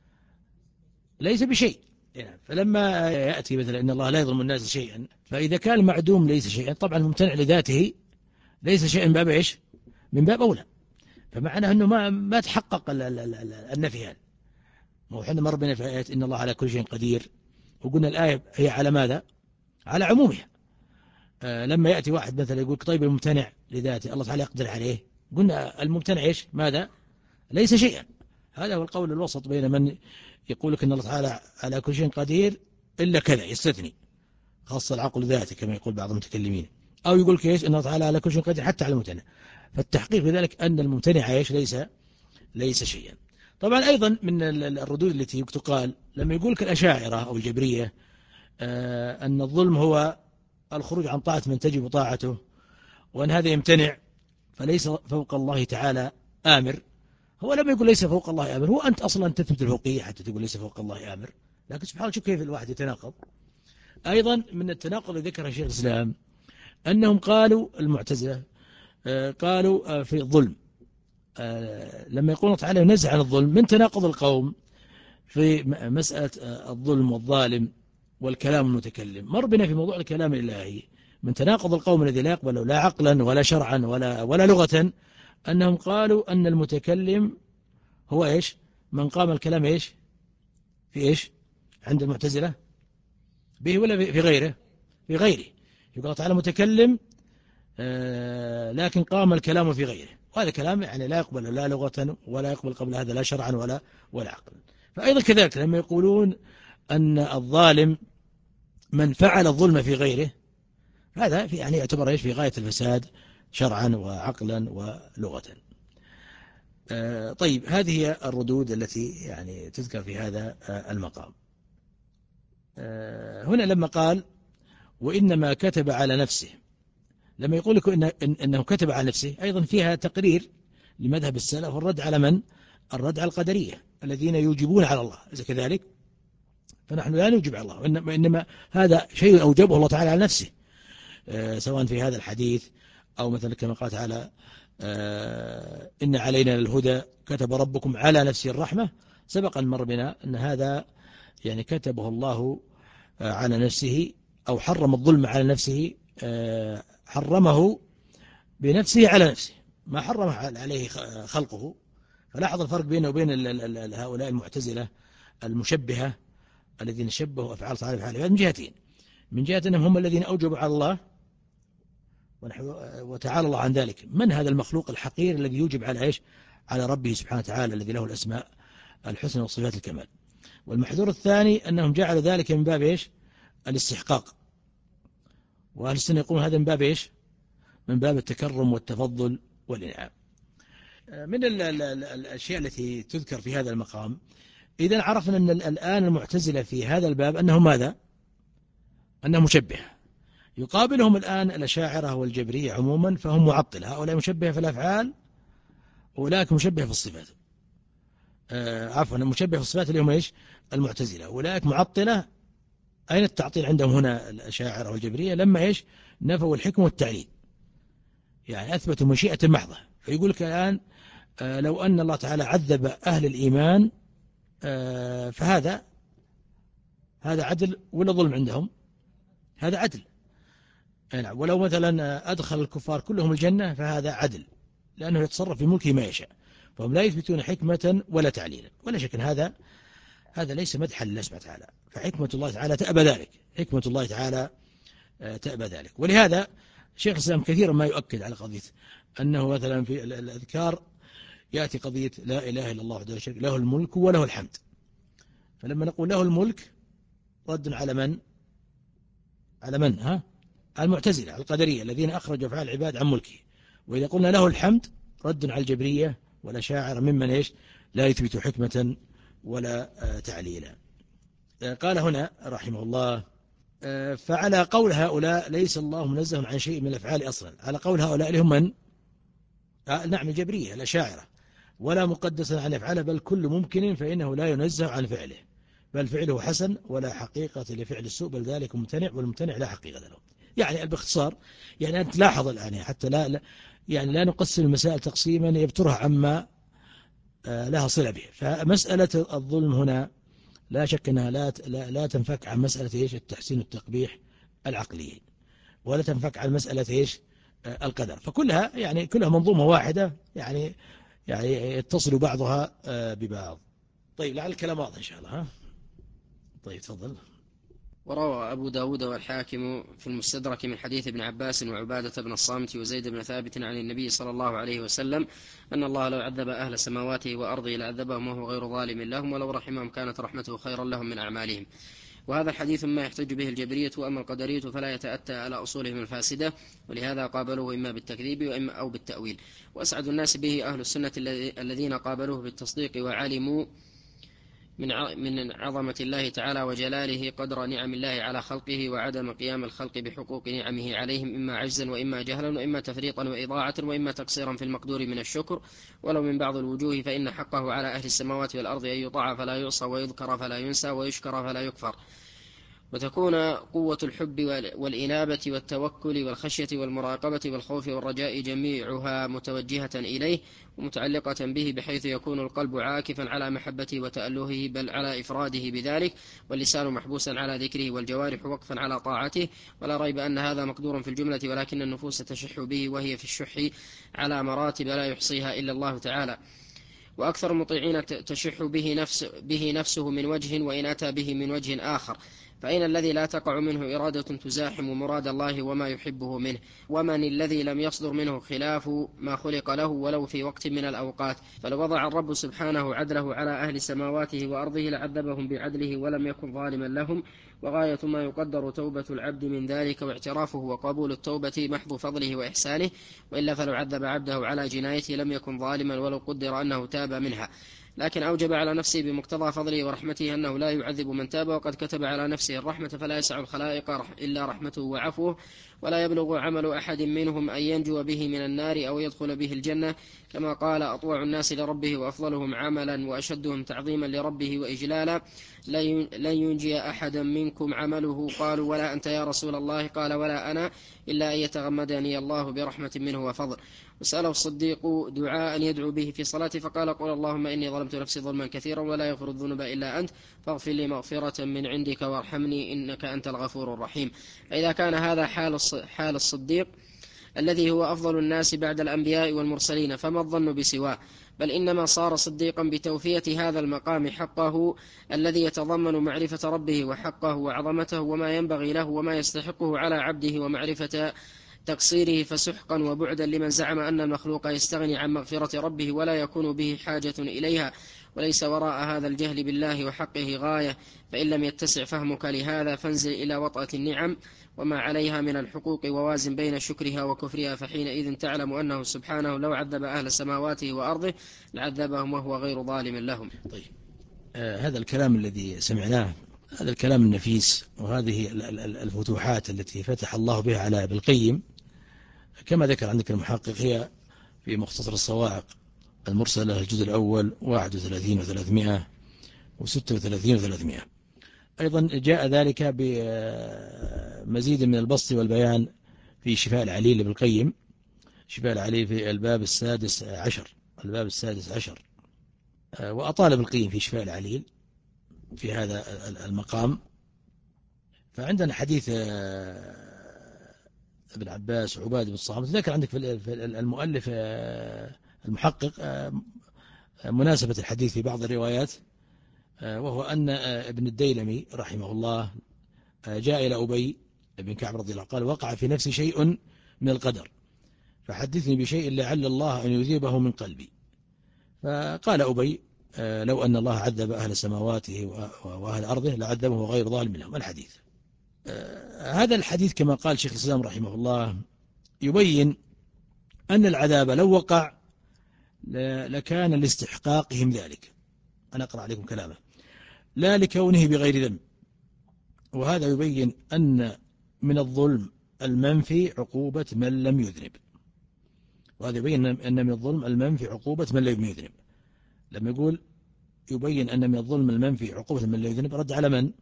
ليس بشيء. فلما يأتي مثلا إن الله لا يظلم الناس شيئا، فإذا كان المعدوم ليس شيئا طبعا الممتنع لذاته ليس شيئا من باب إيش؟ من باب أولى. فمعنى أنه ما ما تحقق النفي هذا. وحنا مر بنا في آية إن الله على كل شيء قدير، وقلنا الآية هي على ماذا؟ على عمومها. آه لما يأتي واحد مثلا يقول طيب الممتنع لذاته الله تعالى يقدر عليه، قلنا الممتنع إيش؟ ماذا؟ ليس شيئا. هذا هو القول الوسط بين من يقول لك إن الله تعالى على كل شيء قدير إلا كذا، يستثني خاصة العقل ذاته كما يقول بعض المتكلمين، أو يقول كيش إن الله تعالى على كل شيء قدير حتى على الممتنع. فالتحقيق بذلك أن الممتنع إيش؟ ليس ليس شيئا. طبعا أيضا من الردود التي تقال لما يقول كالأشاعرة أو الجبرية آه أن الظلم هو الخروج عن طاعة من تجب طاعته، وأن هذا يمتنع فليس فوق الله تعالى آمر. هو لما يقول ليس فوق الله آمر، هو أنت أصلا تثبت الفوقية حتى تقول ليس فوق الله آمر، لكن سبحان الله شوف كيف الواحد يتناقض. أيضا من التناقض اللي ذكره شيخ الإسلام أنهم قالوا المعتزلة آه قالوا آه في الظلم آه لما يقولون تعالى ينزع عن الظلم، من تناقض القوم في مسألة الظلم والظالم والكلام المتكلم. مر بنا في موضوع الكلام الإلهي من تناقض القوم الذي لا يقبل لا عقلا ولا شرعا ولا ولا لغة، أنهم قالوا أن المتكلم هو إيش؟ من قام الكلام إيش؟ في إيش؟ عند المعتزلة به ولا في غيره؟ في غيره. يقول تعالى متكلم آه لكن قام الكلام في غيره، وهذا كلام يعني لا يقبل لا لغة ولا يقبل قبل هذا لا شرعا ولا ولا عقلا. فأيضا كذلك لما يقولون أن الظالم من فعل الظلم في غيره، هذا في يعني يعتبر إيش؟ في غاية الفساد شرعا وعقلا ولغة. آه طيب هذه هي الردود التي يعني تذكر في هذا آه المقام. آه هنا لما قال وإنما كتب على نفسه، لما يقول لك إن إنه كتب على نفسه أيضا فيها تقرير لمذهب السلف والرد على من؟ الرد على القدرية الذين يوجبون على الله، إذا كذلك فنحن لا نوجب على الله، وإنما هذا شيء أوجبه الله تعالى على نفسه آه سواء في هذا الحديث أو مثلا كما قال تعالى آه إن علينا للهدى كتب ربكم على نفسه الرحمة. سبق أن مر بنا أن هذا يعني كتبه الله آه على نفسه، أو حرم الظلم على نفسه آه حرمه بنفسه على نفسه، ما حرم عليه خلقه. فلاحظ الفرق بينه وبين هؤلاء المعتزلة المشبهة الذين شبهوا أفعال صالح بأفعال العباد من جهتين: من جهة أنهم هم الذين أوجبوا على الله وتعالى الله عن ذلك، من هذا المخلوق الحقير الذي يوجب على إيش؟ على ربه سبحانه وتعالى الذي له الأسماء الحسنى وصفات الكمال. والمحذور الثاني أنهم جعلوا ذلك من باب إيش؟ الاستحقاق. وأهل السنة يقولون هذا من باب إيش؟ من باب التكرم والتفضل والإنعام. من ال ال ال الأشياء التي تذكر في هذا المقام، إذا عرفنا أن الآن المعتزلة في هذا الباب أنهم ماذا؟ أنهم مشبه. يقابلهم الآن الأشاعرة والجبرية عموما فهم معطلة، هؤلاء مشبه في الأفعال أولئك مشبه في الصفات. آه عفوا مشبه في الصفات اللي هم إيش؟ المعتزلة. أولئك معطلة. أين التعطيل عندهم هنا الأشاعرة والجبرية؟ لما إيش؟ نفوا الحكم والتعليل، يعني أثبتوا مشيئة محضة. فيقول لك الآن آه لو أن الله تعالى عذب أهل الإيمان آه فهذا هذا عدل ولا ظلم عندهم؟ هذا عدل. نعم. ولو مثلا أدخل الكفار كلهم الجنة فهذا عدل، لأنه يتصرف في ملكه ما يشاء. فهم لا يثبتون حكمة ولا تعليلا. ولا شك هذا هذا ليس مدحا لله سبحانه وتعالى، فحكمة الله تعالى تأبى ذلك، حكمة الله تعالى تأبى ذلك. ولهذا شيخ الإسلام كثيرا ما يؤكد على قضية أنه مثلا في الأذكار يأتي قضية لا إله إلا الله وحده لا شريك له الملك وله الحمد. فلما نقول له الملك رد على من؟ على من؟ ها؟ المعتزلة القدرية الذين أخرجوا أفعال العباد عن ملكه. وإذا قلنا له الحمد رد على الجبرية والأشاعرة ممن إيش لا يثبت حكمة ولا تعليلا. قال هنا رحمه الله: فعلى قول هؤلاء ليس الله منزه عن شيء من الأفعال أصلا. على قول هؤلاء لهم من؟ آه نعم الجبرية الأشاعرة. ولا مقدسا عن أفعاله بل كل ممكن فإنه لا ينزه عن فعله بل فعله حسن ولا حقيقة لفعل السوء بل ذلك ممتنع والممتنع لا حقيقة له. يعني باختصار يعني أنت لاحظ الآن حتى لا, لا يعني لا نقسم المسائل تقسيما يبترها عما آه لها صلة به. فمسألة الظلم هنا لا شك أنها لا, لا, لا تنفك عن مسألة إيش التحسين والتقبيح العقليين ولا تنفك عن مسألة إيش آه القدر. فكلها يعني كلها منظومة واحدة يعني يعني يتصل بعضها آه ببعض. طيب لعل الكلام واضح إن شاء الله. ها؟ طيب تفضل. وروى أبو داود والحاكم في المستدرك من حديث ابن عباس وعبادة بن الصامت وزيد بن ثابت عن النبي صلى الله عليه وسلم أن الله لو عذب أهل سماواته وأرضه لعذبهم وهو غير ظالم لهم ولو رحمهم كانت رحمته خيرا لهم من أعمالهم. وهذا الحديث ما يحتج به الجبرية. وأما القدرية فلا يتأتى على أصولهم الفاسدة ولهذا قابلوه إما بالتكذيب وإما أو بالتأويل. وأسعد الناس به أهل السنة الذين قابلوه بالتصديق وعلموا من عظمة الله تعالى وجلاله قدر نعم الله على خلقه وعدم قيام الخلق بحقوق نعمه عليهم إما عجزا وإما جهلا وإما تفريطا وإضاعة وإما تقصيرا في المقدور من الشكر ولو من بعض الوجوه. فإن حقه على أهل السماوات والأرض أن يطاع فلا يعصى ويذكر فلا ينسى ويشكر فلا يكفر. وتكون قوة الحب والإنابة والتوكل والخشية والمراقبة والخوف والرجاء جميعها متوجهة إليه ومتعلقة به بحيث يكون القلب عاكفا على محبته وتألهه بل على إفراده بذلك واللسان محبوسا على ذكره والجوارح وقفا على طاعته. ولا ريب أن هذا مقدور في الجملة ولكن النفوس تشح به وهي في الشح على مراتب لا يحصيها إلا الله تعالى. وأكثر المطيعين تشح به, نفس به نفسه من وجه وإن أتى به من وجه آخر. فأين الذي لا تقع منه إرادة تزاحم مراد الله وما يحبه منه؟ ومن الذي لم يصدر منه خلاف ما خلق له ولو في وقت من الأوقات؟ فلو وضع الرب سبحانه عدله على أهل سماواته وأرضه لعذبهم بعدله ولم يكن ظالما لهم. وغاية ما يقدر توبة العبد من ذلك واعترافه وقبول التوبة محض فضله وإحسانه. وإلا فلو عذب عبده على جنايته لم يكن ظالما ولو قدر أنه تاب منها. لكن أوجب على نفسه بمقتضى فضله ورحمته أنه لا يعذب من تاب وقد كتب على نفسه الرحمة فلا يسع الخلائق إلا رحمته وعفوه. ولا يبلغ عمل أحد منهم أن ينجو به من النار أو يدخل به الجنة كما قال أطوع الناس لربه وأفضلهم عملا وأشدهم تعظيما لربه وإجلالا لن ينجي أحدا منكم عمله. قالوا ولا أنت يا رسول الله؟ قال ولا أنا إلا أن يتغمدني الله برحمة منه وفضل. وسأله الصديق دعاء يدعو به في صلاته فقال قل اللهم إني ظلمت نفسي ظلما كثيرا ولا يغفر الذنوب إلا أنت فاغفر لي مغفرة من عندك وارحمني إنك أنت الغفور الرحيم. فإذا كان هذا حال الصديق الذي هو أفضل الناس بعد الأنبياء والمرسلين فما الظن بسواه؟ بل إنما صار صديقا بتوفية هذا المقام حقه الذي يتضمن معرفة ربه وحقه وعظمته وما ينبغي له وما يستحقه على عبده ومعرفة تقصيره. فسحقا وبعدا لمن زعم أن المخلوق يستغني عن مغفرة ربه ولا يكون به حاجة إليها. وليس وراء هذا الجهل بالله وحقه غاية. فإن لم يتسع فهمك لهذا فانزل إلى وطأة النعم وما عليها من الحقوق ووازن بين شكرها وكفرها فحينئذ تعلم أنه سبحانه لو عذب أهل سماواته وأرضه لعذبهم وهو غير ظالم لهم. طيب آه هذا الكلام الذي سمعناه هذا الكلام النفيس وهذه الفتوحات التي فتح الله بها على ابن القيم كما ذكر عندك المحقق هي في مختصر الصواعق المرسلة الجزء الأول واحد وثلاثين وثلاثمائة وستة وثلاثين وثلاثمائة. أيضا جاء ذلك بمزيد من البسط والبيان في شفاء العليل لابن القيم شفاء العليل في الباب السادس عشر الباب السادس عشر. وأطال ابن القيم في شفاء العليل في هذا المقام. فعندنا حديث ابن عباس وعباد بن الصامت ذكر عندك في المؤلف المحقق مناسبة الحديث في بعض الروايات وهو أن ابن الديلمي رحمه الله جاء إلى أبي بن كعب رضي الله قال وقع في نفسي شيء من القدر فحدثني بشيء لعل الله أن يذيبه من قلبي. فقال أبي لو أن الله عذب أهل سماواته وأهل أرضه لعذبه غير ظالم لهم. الحديث هذا الحديث كما قال شيخ الإسلام رحمه الله يبين أن العذاب لو وقع لكان لاستحقاقهم ذلك. أنا أقرأ عليكم كلامه: لا لكونه بغير ذنب. وهذا يبين أن من الظلم المنفي عقوبة من لم يذنب. وهذا يبين أن من الظلم المنفي عقوبة من لم يذنب. لما يقول يبين أن من الظلم المنفي عقوبة من لم يذنب، رد على من؟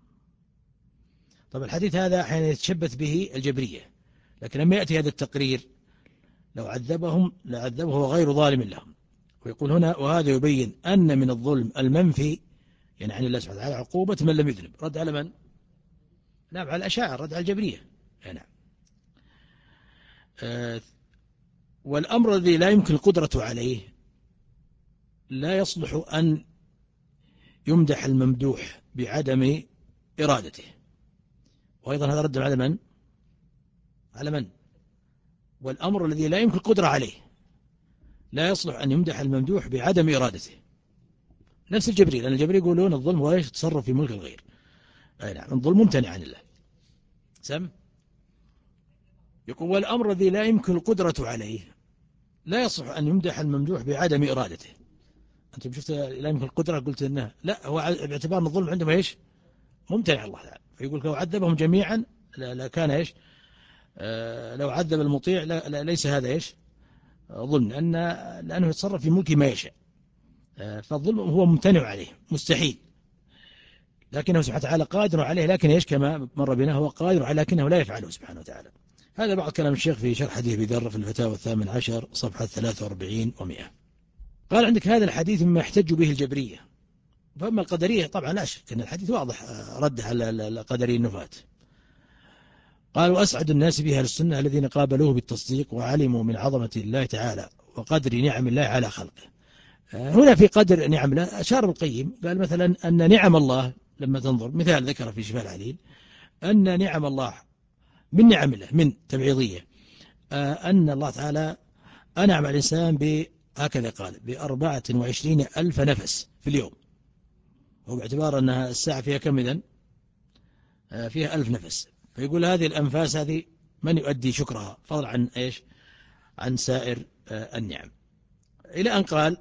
طب الحديث هذا حين يتشبث به الجبرية، لكن لما يأتي هذا التقرير لو عذبهم لعذبه غير ظالم لهم. ويقول هنا وهذا يبين أن من الظلم المنفي يعني عن الله سبحانه وتعالى عقوبة من لم يذنب. رد على من؟ نعم على الأشاعرة، رد على الجبرية. نعم. آه والأمر الذي لا يمكن القدرة عليه لا يصلح أن يمدح الممدوح بعدم إرادته. وأيضا هذا رد على من؟ على من؟ والأمر الذي لا يمكن القدرة عليه لا يصلح أن يمدح الممدوح بعدم إرادته. نفس الجبري، لأن الجبري يقولون الظلم هو ايش؟ تصرف في ملك الغير. أي نعم، الظلم ممتنع عن الله. سم يقول والأمر الذي لا يمكن القدرة عليه لا يصلح أن يمدح الممدوح بعدم إرادته. أنت شفت لا يمكن القدرة، قلت إنه لا، هو باعتبار أن الظلم عندهم ايش؟ ممتنع الله تعالى. فيقول لو عذبهم جميعا لا كان ايش؟ آه لو عذب المطيع لا لا ليس هذا ايش؟ ظلم، لأن لأنه يتصرف في ملك ما يشاء. آه فالظلم هو ممتنع عليه مستحيل، لكنه سبحانه وتعالى قادر عليه. لكن ايش؟ كما مر بنا هو قادر عليه لكنه لا يفعله سبحانه وتعالى. هذا بعض كلام الشيخ في شرح حديث أبي ذر في الفتاوى الثامن عشر صفحة ثلاثة وأربعين ومئة. قال عندك هذا الحديث مما يحتج به الجبرية. فأما القدرية طبعا لا شك أن الحديث واضح رد على القدرية النفاة. قال وأسعد الناس بها السنة الذين قابلوه بالتصديق وعلموا من عظمة الله تعالى وقدر نعم الله على خلقه. هنا في قدر نعم الله أشار القيم، قال مثلا أن نعم الله لما تنظر مثال ذكر في شفاء العليل أن نعم الله من نعم الله من تبعيضية، أن الله تعالى أنعم الإنسان بهكذا قال بأربعة وعشرين ألف نفس في اليوم، وباعتبار أنها الساعة فيها كم إذن؟ فيها ألف نفس. فيقول هذه الأنفاس هذه من يؤدي شكرها فضلا عن إيش؟ عن سائر النعم. إلى أن قال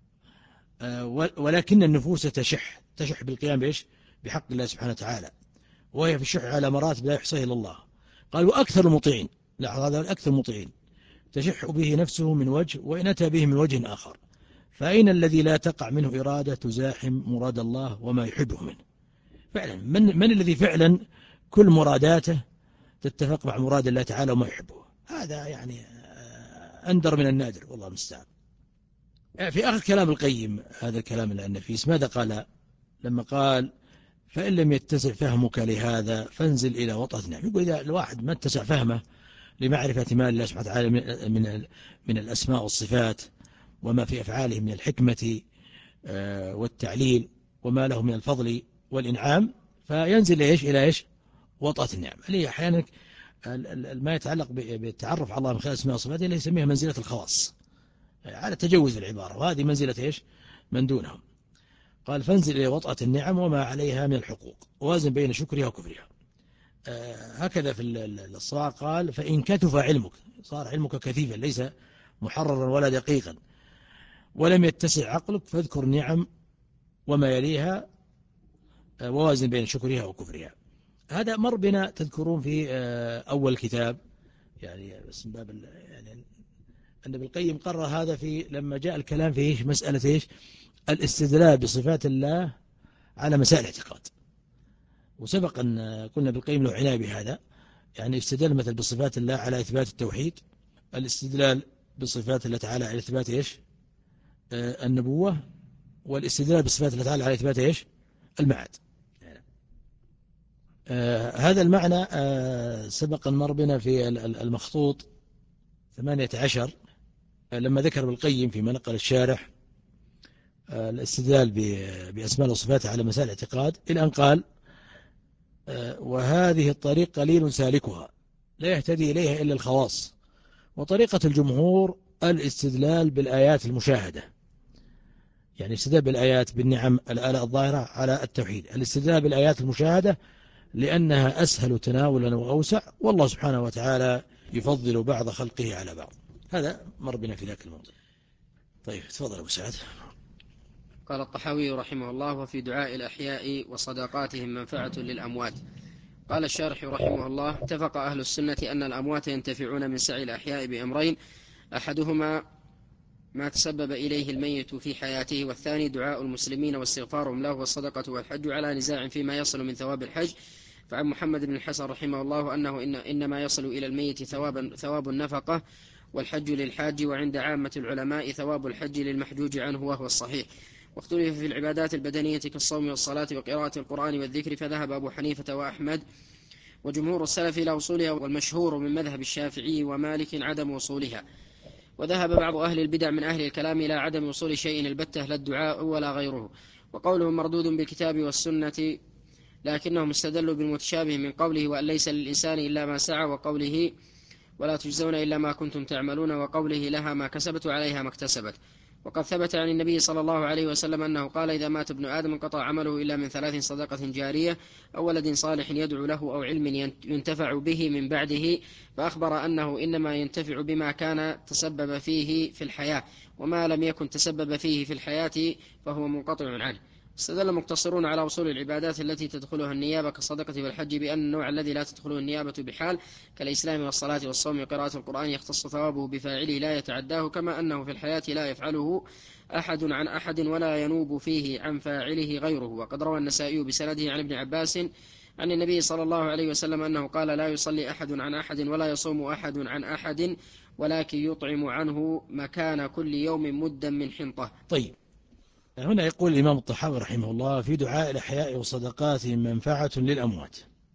ولكن النفوس تشح تشح بالقيام بإيش؟ بحق الله سبحانه وتعالى، وهي في الشح على مراتب لا يحصيها إلا الله. قال وأكثر المطيعين، لا هذا أكثر المطيعين تشح به نفسه من وجه وإن أتى به من وجه آخر، فأين الذي لا تقع منه إرادة تزاحم مراد الله وما يحبه منه؟ فعلا من, من الذي فعلا كل مراداته تتفق مع مراد الله تعالى وما يحبه؟ هذا يعني أندر من النادر والله المستعان. في آخر كلام القيم هذا الكلام النفيس ماذا قال لما قال فإن لم يتسع فهمك لهذا فانزل إلى وطأة نعم؟ يقول إذا الواحد ما اتسع فهمه لمعرفة ما الله سبحانه وتعالى من, من الأسماء والصفات وما في أفعاله من الحكمة والتعليل وما له من الفضل والإنعام، فينزل إيش إلى إيش؟ وطأة النعم. اللي أحيانا ما يتعلق بالتعرف على الله من خلال أسماء وصفاته اللي يسميها منزلة الخواص على تجوز العبارة، وهذه منزلة إيش؟ من دونهم. قال فانزل إلى وطأة النعم وما عليها من الحقوق ووازن بين شكرها وكفرها. آه هكذا في الصراع قال فإن كتف علمك، صار علمك كثيفا ليس محررا ولا دقيقا، ولم يتسع عقلك فاذكر النعم وما يليها آه ووازن بين شكرها وكفرها. هذا مر بنا تذكرون في آه أول كتاب، يعني بس من باب يعني أن ابن القيم قرر هذا في لما جاء الكلام في إيش؟ مسألة إيش؟ الاستدلال بصفات الله على مسائل الاعتقاد. وسبق أن قلنا ابن القيم له عناية بهذا، يعني استدلال مثل بصفات الله على إثبات التوحيد، الاستدلال بصفات الله تعالى على إثبات إيش؟ آه النبوة، والاستدلال بصفات الله تعالى على إثبات إيش؟ المعاد. آه هذا المعنى آه سبق أن مر بنا في المخطوط ثمانية عشر لما ذكر ابن القيم فيما نقل الشارح آه الاستدلال بأسماء وصفاته على مسائل الاعتقاد، إلى أن قال آه وهذه الطريق قليل سالكها لا يهتدي إليها إلا الخواص، وطريقة الجمهور الاستدلال بالآيات المشاهدة يعني استدلال بالآيات بالنعم الآلاء الظاهرة على التوحيد، الاستدلال بالآيات المشاهدة لأنها أسهل تناولا وأوسع، والله سبحانه وتعالى يفضل بعض خلقه على بعض. هذا مر بنا في ذاك الموضوع. طيب تفضل أبو سعد. قال الطحاوي رحمه الله: وفي دعاء الأحياء وصدقاتهم منفعة للأموات. قال الشارح رحمه الله: اتفق أهل السنة أن الأموات ينتفعون من سعي الأحياء بأمرين: أحدهما ما تسبب إليه الميت في حياته، والثاني دعاء المسلمين واستغفارهم له والصدقة والحج، على نزاع فيما يصل من ثواب الحج. فعن محمد بن الحسن رحمه الله أنه إن إنما يصل إلى الميت ثواب, ثواب النفقة والحج للحاج، وعند عامة العلماء ثواب الحج للمحجوج عنه، وهو الصحيح. واختلف في العبادات البدنية كالصوم والصلاة وقراءة القرآن والذكر، فذهب أبو حنيفة وأحمد وجمهور السلف إلى وصولها، والمشهور من مذهب الشافعي ومالك عدم وصولها. وذهب بعض أهل البدع من أهل الكلام إلى عدم وصول شيء البتة، لا الدعاء ولا غيره، وقولهم مردود بالكتاب والسنة، لكنهم استدلوا بالمتشابه من قوله: وأن ليس للإنسان إلا ما سعى، وقوله: ولا تجزون إلا ما كنتم تعملون، وقوله: لها ما كسبت وعليها ما اكتسبت. وقد ثبت عن النبي صلى الله عليه وسلم أنه قال: إذا مات ابن آدم انقطع عمله إلا من ثلاث: صدقة جارية، أو ولد صالح يدعو له، أو علم ينتفع به من بعده. فأخبر أنه إنما ينتفع بما كان تسبب فيه في الحياة، وما لم يكن تسبب فيه في الحياة فهو منقطع عنه. استدل المقتصرون على وصول العبادات التي تدخلها النيابة كالصدقة والحج بأن النوع الذي لا تدخله النيابة بحال كالإسلام والصلاة والصوم وقراءة القرآن يختص ثوابه بفاعله لا يتعداه، كما أنه في الحياة لا يفعله أحد عن أحد ولا ينوب فيه عن فاعله غيره. وقد روى النسائي بسنده عن ابن عباس عن النبي صلى الله عليه وسلم أنه قال: لا يصلي أحد عن أحد ولا يصوم أحد عن أحد، ولكن يطعم عنه مكان كل يوم مدا من حنطة. طيب، هنا يقول الإمام الطحاوي رحمه الله: في دعاء الأحياء وصدقاتهم منفعة للأموات.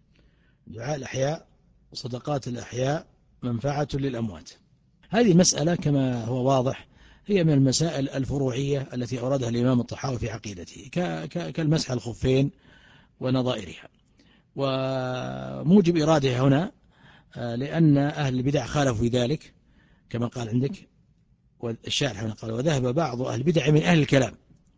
دعاء الأحياء وصدقات الأحياء منفعة للأموات. هذه مسألة كما هو واضح هي من المسائل الفروعية التي أوردها الإمام الطحاوي في عقيدته، كالمسح الخفين ونظائرها. وموجب إرادها هنا لأن أهل البدع خالفوا في ذلك كما قال عندك، والشارح هنا قال: وذهب بعض أهل البدع من أهل الكلام.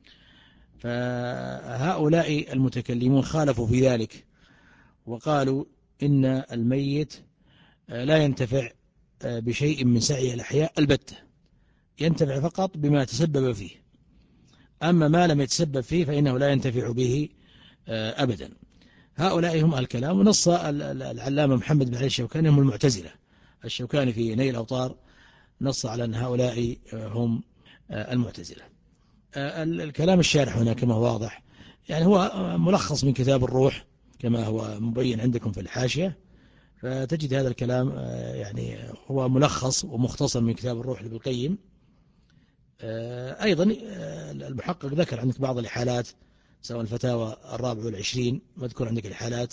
فهؤلاء المتكلمون خالفوا في ذلك وقالوا إن الميت لا ينتفع بشيء من سعي الأحياء البتة، ينتفع فقط بما تسبب فيه، أما ما لم يتسبب فيه فإنه لا ينتفع به أبدا. هؤلاء هم الكلام. ونص العلامة محمد بن علي الشوكاني هم المعتزلة. الشوكاني في نيل الأوطار نص على أن هؤلاء هم المعتزلة. الكلام الشارح هنا كما هو واضح يعني هو ملخص من كتاب الروح كما هو مبين عندكم في الحاشية، فتجد هذا الكلام يعني هو ملخص ومختصر من كتاب الروح لابن القيم. أيضا المحقق ذكر عندك بعض الحالات، سواء الفتاوى الرابع والعشرين مذكور عندك الحالات.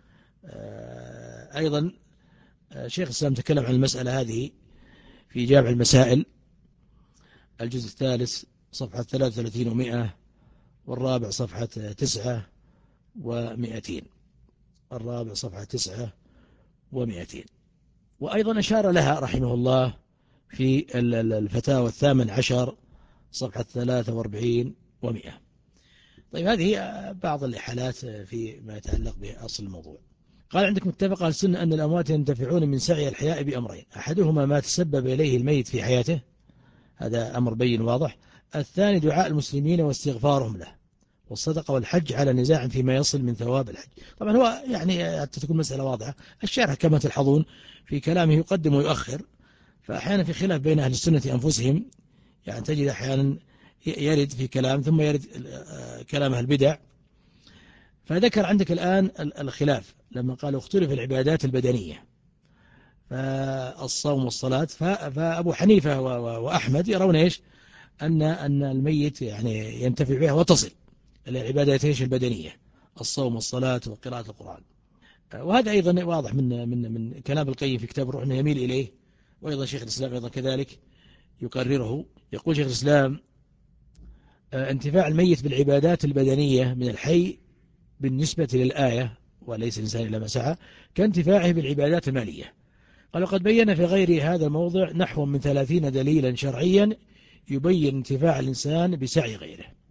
أيضا شيخ الإسلام تكلم عن المسألة هذه في جامع المسائل الجزء الثالث صفحة ثلاثة وثلاثين ومئة، والرابع صفحة تسعة ومئتين الرابع صفحة تسعة ومئتين. وأيضا أشار لها رحمه الله في الفتاوى الثامن عشر صفحة ثلاثة وأربعين ومئة. طيب، هذه بعض الحالات فيما يتعلق بأصل الموضوع. قال عندك: متفق على السنة أن الأموات ينتفعون من سعي الحياء بأمرين: أحدهما ما تسبب إليه الميت في حياته، هذا أمر بين واضح. الثاني دعاء المسلمين واستغفارهم له، والصدقة والحج على نزاع فيما يصل من ثواب الحج. طبعا هو يعني حتى تكون مسألة واضحة، الشارح كما تلحظون في كلامه يقدم ويؤخر، فأحيانا في خلاف بين أهل السنة أنفسهم، يعني تجد أحيانا يرد في كلام ثم يرد كلام أهل البدع. فذكر عندك الآن الخلاف لما قالوا اختلف العبادات البدنية، فالصوم والصلاة، فأبو حنيفة وأحمد يرون إيش؟ أن أن الميت يعني ينتفع بها وتصل العبادات إيش البدنية، الصوم والصلاة وقراءة القرآن. وهذا أيضا واضح من من من كلام القيم في كتاب الروح أنه يميل إليه، وأيضا شيخ الإسلام أيضا كذلك يقرره. يقول شيخ الإسلام: انتفاع الميت بالعبادات البدنية من الحي بالنسبة للآية وليس الإنسان إلا ما سعى كانتفاعه بالعبادات المالية. قال: وقد بين في غير هذا الموضع نحو من ثلاثين دليلا شرعيا يبين انتفاع الإنسان بسعي غيره.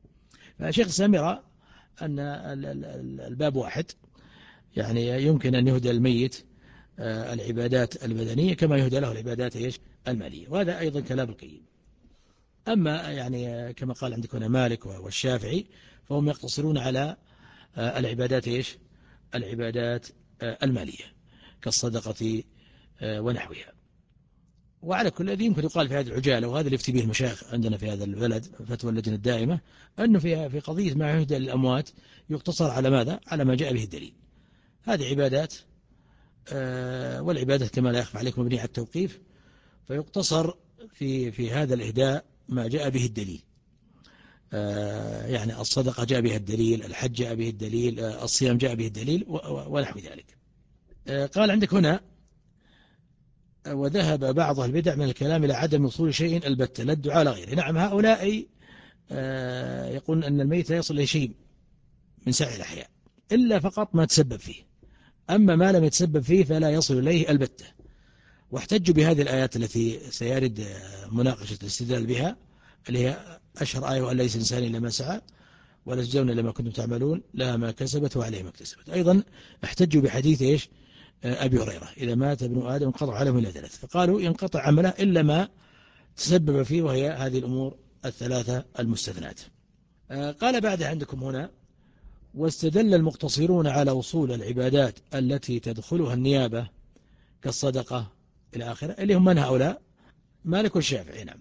فشيخ الإسلام يرى أن الباب واحد، يعني يمكن أن يهدى الميت العبادات البدنية كما يهدى له العبادات إيش المالية، وهذا أيضا كلام القيم. أما يعني كما قال عندك هنا مالك والشافعي فهم يقتصرون على العبادات إيش العبادات المالية كالصدقة ونحوها. وعلى كل الذي يمكن يقال في هذه العجالة، وهذا اللي يفتي به المشايخ عندنا في هذا البلد فتوى اللجنة الدائمة، أنه في في قضية ما يهدى للأموات يقتصر على ماذا؟ على ما جاء به الدليل. هذه عبادات، والعبادات كما لا يخفى عليكم مبنية على التوقيف، فيقتصر في في هذا الإهداء ما جاء به الدليل. يعني الصدقة جاء بها الدليل، الحج جاء به الدليل، الصيام جاء به الدليل ونحو ذلك. قال عندك هنا وذهب بعض البدع من الكلام إلى عدم وصول شيء البتة لا الدعاء لا غيره. نعم، هؤلاء يقول أن الميت لا يصل إلى شيء من سعي الأحياء إلا فقط ما تسبب فيه، أما ما لم يتسبب فيه فلا يصل إليه البتة. واحتجوا بهذه الآيات التي سيرد مناقشة الاستدلال بها، اللي هي أشهر آية وأن ليس الإنسان إلا ما سعى ولا تجزون إلا ما كنتم تعملون لها ما كسبت وعليه ما اكتسبت. أيضا احتجوا بحديث إيش أبي هريرة إذا مات ابن آدم انقطع عمله إلى ثلاث، فقالوا ينقطع عمله إلا ما تسبب فيه، وهي هذه الأمور الثلاثة المستثنات. قال بعد عندكم هنا واستدل المقتصرون على وصول العبادات التي تدخلها النيابة كالصدقة إلى آخره، اللي هم من هؤلاء؟ مالك والشافعي. نعم،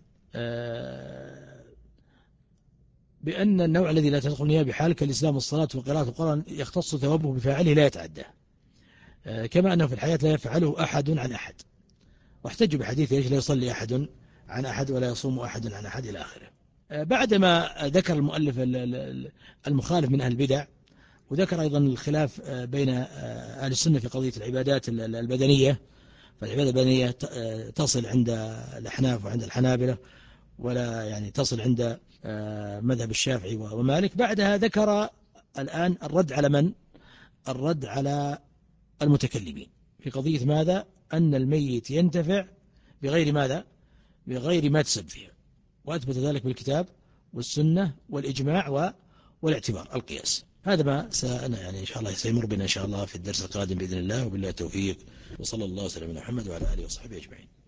بأن النوع الذي لا تدخل النيابة بحال كالإسلام والصلاة وقراءة القرآن يختص ثوابه بفاعله لا يتعدى، كما أنه في الحياة لا يفعله أحد عن أحد. واحتجوا بحديث إيش لا يصلي أحد عن أحد ولا يصوم أحد عن أحد إلى آخره. بعدما ذكر المؤلف المخالف من أهل البدع، وذكر أيضا الخلاف بين أهل السنة في قضية العبادات البدنية، فالعبادة البدنية تصل عند الأحناف وعند الحنابلة، ولا يعني تصل عند مذهب الشافعي ومالك. بعدها ذكر الآن الرد على من؟ الرد على المتكلمين في قضية ماذا؟ أن الميت ينتفع بغير ماذا؟ بغير ما تسبب فيها، وأثبت ذلك بالكتاب والسنة والإجماع والاعتبار القياس. هذا ما سأنا يعني إن شاء الله سيمر بنا إن شاء الله في الدرس القادم بإذن الله، وبالله التوفيق، وصلى الله وسلم على محمد وعلى آله وصحبه أجمعين.